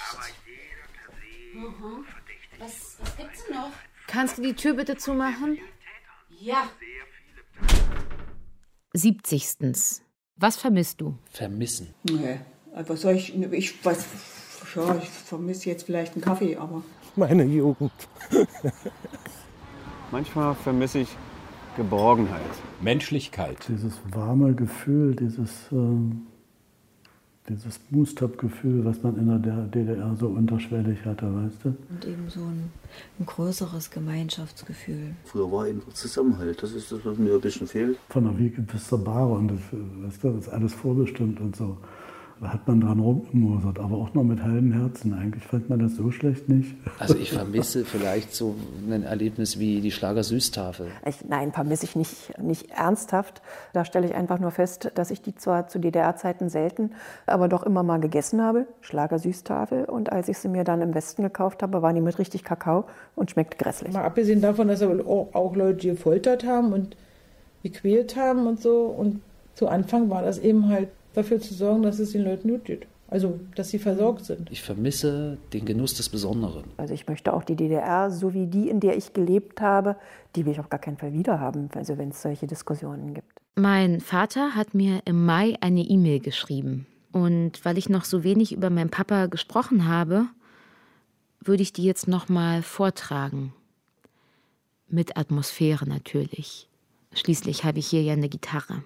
Was gibt's denn noch? Kannst du die Tür bitte zumachen? Ja. 70. Was vermisst du? Vermissen? Nee, was soll ich vermisse jetzt vielleicht einen Kaffee, aber... Meine Jugend. Manchmal vermisse ich Geborgenheit. Menschlichkeit. Dieses warme Gefühl, dieses Boost-up-Gefühl, was man in der DDR so unterschwellig hatte, weißt du? Und eben so ein größeres Gemeinschaftsgefühl. Früher war eben Zusammenhalt, das ist das, was mir ein bisschen fehlt. Von der Wiege bis zur Bahre und das ist alles vorbestimmt und so. Da hat man dran rumgemosert, aber auch noch mit halbem Herzen. Eigentlich fand man das so schlecht nicht. Also ich vermisse vielleicht so ein Erlebnis wie die Schlager-Süßtafel. Nein, vermisse ich nicht ernsthaft. Da stelle ich einfach nur fest, dass ich die zwar zu DDR-Zeiten selten, aber doch immer mal gegessen habe, Schlager-Süßtafel. Und als ich sie mir dann im Westen gekauft habe, waren die mit richtig Kakao und schmeckt grässlich. Mal abgesehen davon, dass auch Leute gefoltert haben und gequält haben und so. Und zu Anfang war das eben halt dafür zu sorgen, dass es den Leuten gut geht. Also, dass sie versorgt sind. Ich vermisse den Genuss des Besonderen. Also ich möchte auch die DDR, so wie die, in der ich gelebt habe, die will ich auf gar keinen Fall wiederhaben, also wenn es solche Diskussionen gibt. Mein Vater hat mir im Mai eine E-Mail geschrieben. Und weil ich noch so wenig über meinen Papa gesprochen habe, würde ich die jetzt noch mal vortragen. Mit Atmosphäre natürlich. Schließlich habe ich hier ja eine Gitarre.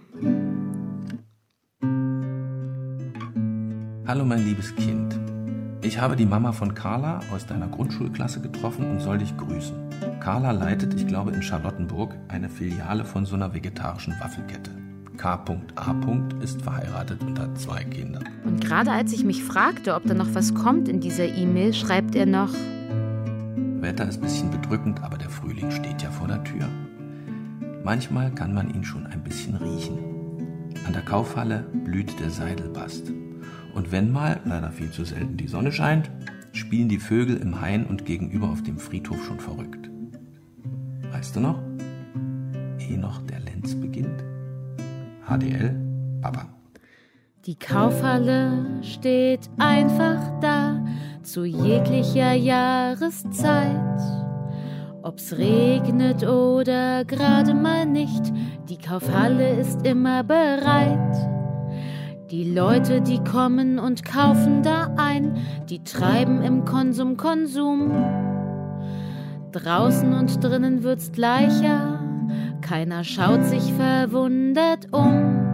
Hallo mein liebes Kind. Ich habe die Mama von Carla aus deiner Grundschulklasse getroffen und soll dich grüßen. Carla leitet, ich glaube in Charlottenburg, eine Filiale von so einer vegetarischen Waffelkette. K.A. ist verheiratet und hat 2 Kinder. Und gerade als ich mich fragte, ob da noch was kommt in dieser E-Mail, schreibt er noch: Wetter ist ein bisschen bedrückend, aber der Frühling steht ja vor der Tür. Manchmal kann man ihn schon ein bisschen riechen. An der Kaufhalle blüht der Seidelbast. Und wenn mal, leider viel zu selten, die Sonne scheint, spielen die Vögel im Hain und gegenüber auf dem Friedhof schon verrückt. Weißt du noch? Ehe noch der Lenz beginnt. HDL, Papa. Die Kaufhalle steht einfach da, zu jeglicher Jahreszeit. Ob's regnet oder gerade mal nicht, die Kaufhalle ist immer bereit. Die Leute, die kommen und kaufen da ein, die treiben im Konsum. Draußen und drinnen wird's gleicher, keiner schaut sich verwundert um.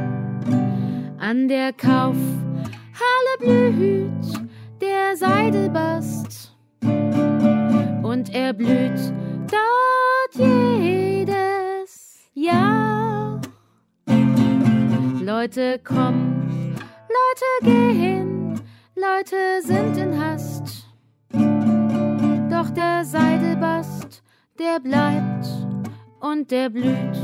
An der Kaufhalle blüht der Seidelbast und er blüht dort jedes Jahr. Leute kommen, Leute gehen, Leute sind in Hast. Doch der Seidelbast, der bleibt und der blüht.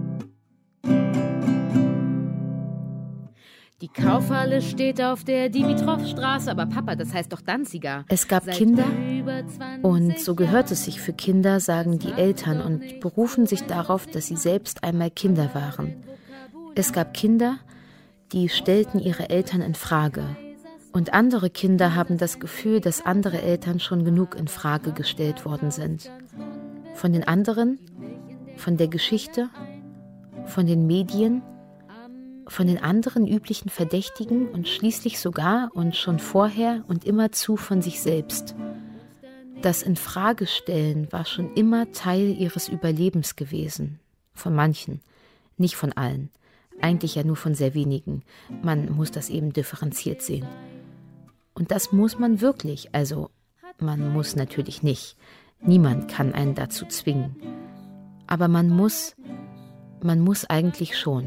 Die Kaufhalle steht auf der Dimitrovstraße, aber Papa, das heißt doch Danziger. Es gab Kinder und so gehört es sich für Kinder, sagen die Eltern und berufen sich darauf, dass sie selbst einmal Kinder waren. Es gab Kinder, die stellten ihre Eltern in Frage. Und andere Kinder haben das Gefühl, dass andere Eltern schon genug in Frage gestellt worden sind. Von den anderen, von der Geschichte, von den Medien, von den anderen üblichen Verdächtigen und schließlich sogar und schon vorher und immerzu von sich selbst. Das Infragestellen war schon immer Teil ihres Überlebens gewesen. Von manchen, nicht von allen. Eigentlich ja nur von sehr wenigen. Man muss das eben differenziert sehen. Und das muss man wirklich. Also, man muss natürlich nicht. Niemand kann einen dazu zwingen. Aber man muss eigentlich schon.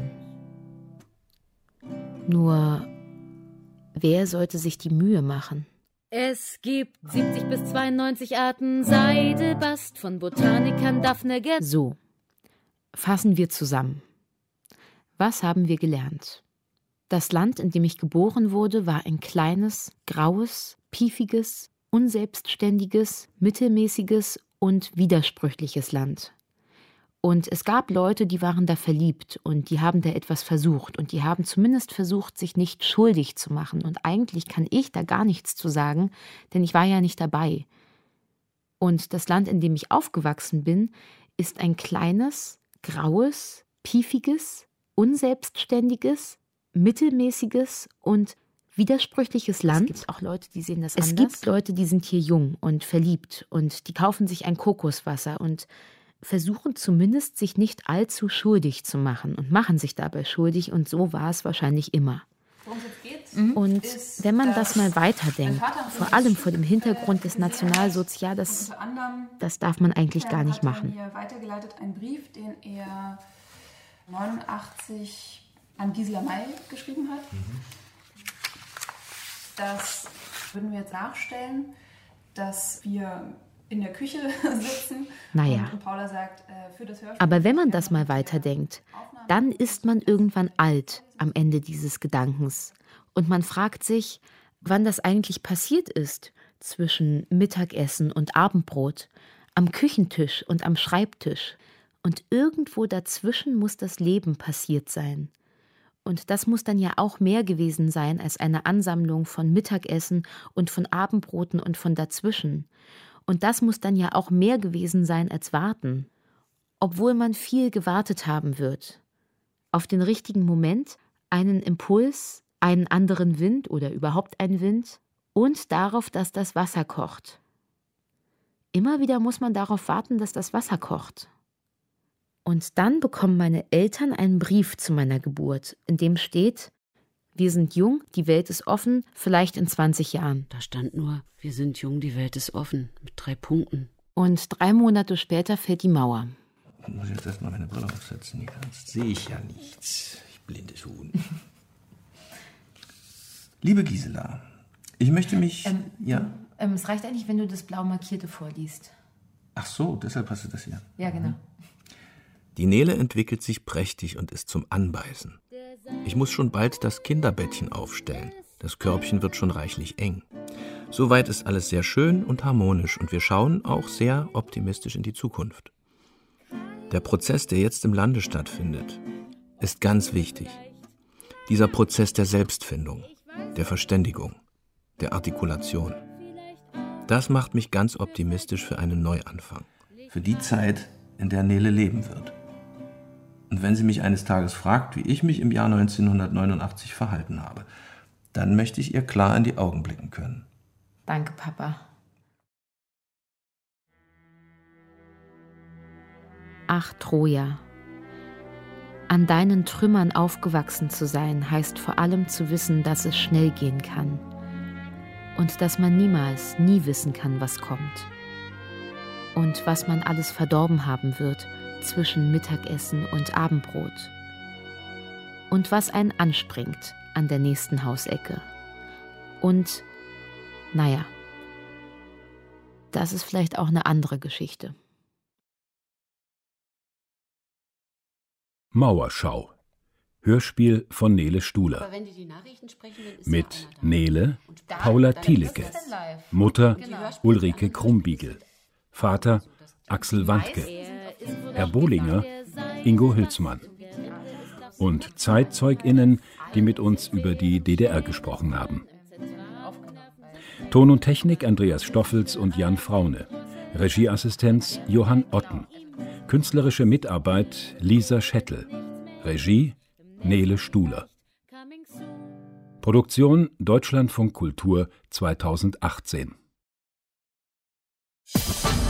Nur, wer sollte sich die Mühe machen? Es gibt 70 bis 92 Arten Seidelbast von Botanikern Daphne Gerd. So, fassen wir zusammen. Was haben wir gelernt? Das Land, in dem ich geboren wurde, war ein kleines, graues, piefiges, unselbstständiges, mittelmäßiges und widersprüchliches Land. Und es gab Leute, die waren da verliebt und die haben da etwas versucht und die haben zumindest versucht, sich nicht schuldig zu machen. Und eigentlich kann ich da gar nichts zu sagen, denn ich war ja nicht dabei. Und das Land, in dem ich aufgewachsen bin, ist ein kleines, graues, piefiges, unselbstständiges, mittelmäßiges und widersprüchliches Land. Es gibt auch Leute, die sehen das anders. Es gibt Leute, die sind hier jung und verliebt und die kaufen sich ein Kokoswasser und versuchen zumindest, sich nicht allzu schuldig zu machen und machen sich dabei schuldig und so war es wahrscheinlich immer. Worum es jetzt geht, und wenn man das mal weiterdenkt, vor allem vor dem Hintergrund des Nationalsozials, das darf man eigentlich gar nicht machen. Hier weitergeleitet einen Brief, den er 89 an Gisela May geschrieben hat. Das würden wir jetzt nachstellen, dass wir in der Küche sitzen und Paula sagt, für das Hörspiel. Aber wenn man das mal weiterdenkt, dann ist man irgendwann alt am Ende dieses Gedankens. Und man fragt sich, wann das eigentlich passiert ist zwischen Mittagessen und Abendbrot, am Küchentisch und am Schreibtisch. Und irgendwo dazwischen muss das Leben passiert sein. Und das muss dann ja auch mehr gewesen sein als eine Ansammlung von Mittagessen und von Abendbroten und von dazwischen. Und das muss dann ja auch mehr gewesen sein als warten. Obwohl man viel gewartet haben wird. Auf den richtigen Moment, einen Impuls, einen anderen Wind oder überhaupt einen Wind und darauf, dass das Wasser kocht. Immer wieder muss man darauf warten, dass das Wasser kocht. Und dann bekommen meine Eltern einen Brief zu meiner Geburt, in dem steht: Wir sind jung, die Welt ist offen, vielleicht in 20 Jahren. Da stand nur, wir sind jung, die Welt ist offen, mit 3 Punkten. Und 3 Monate später fällt die Mauer. Ich muss jetzt erstmal meine Brille aufsetzen, hier. Sonst sehe ich ja nichts. Ich blindes Huhn. Liebe Gisela, ich möchte mich... Es reicht eigentlich, wenn du das blau markierte vorliest. Ach so, deshalb hast du das hier. Ja, genau. Die Nele entwickelt sich prächtig und ist zum Anbeißen. Ich muss schon bald das Kinderbettchen aufstellen. Das Körbchen wird schon reichlich eng. Soweit ist alles sehr schön und harmonisch und wir schauen auch sehr optimistisch in die Zukunft. Der Prozess, der jetzt im Lande stattfindet, ist ganz wichtig. Dieser Prozess der Selbstfindung, der Verständigung, der Artikulation. Das macht mich ganz optimistisch für einen Neuanfang. Für die Zeit, in der Nele leben wird. Und wenn sie mich eines Tages fragt, wie ich mich im Jahr 1989 verhalten habe, dann möchte ich ihr klar in die Augen blicken können. Danke, Papa. Ach, Troja. An deinen Trümmern aufgewachsen zu sein, heißt vor allem zu wissen, dass es schnell gehen kann. Und dass man niemals, nie wissen kann, was kommt. Und was man alles verdorben haben wird zwischen Mittagessen und Abendbrot. Und was einen anspringt an der nächsten Hausecke. Und, naja, das ist vielleicht auch eine andere Geschichte. Mauerschau. Hörspiel von Nele Stuhler. Mit Nele, Paula Thielecke. Mutter, Ulrike Krumbiegel. Vater, Axel Wandke. Herr Bohlinger, Ingo Hülsmann. Und ZeitzeugInnen, die mit uns über die DDR gesprochen haben. Ton und Technik Andreas Stoffels und Jan Fraune. Regieassistenz Johann Otten. Künstlerische Mitarbeit Lisa Schettel. Regie Nele Stuhler. Produktion Deutschlandfunk Kultur 2018.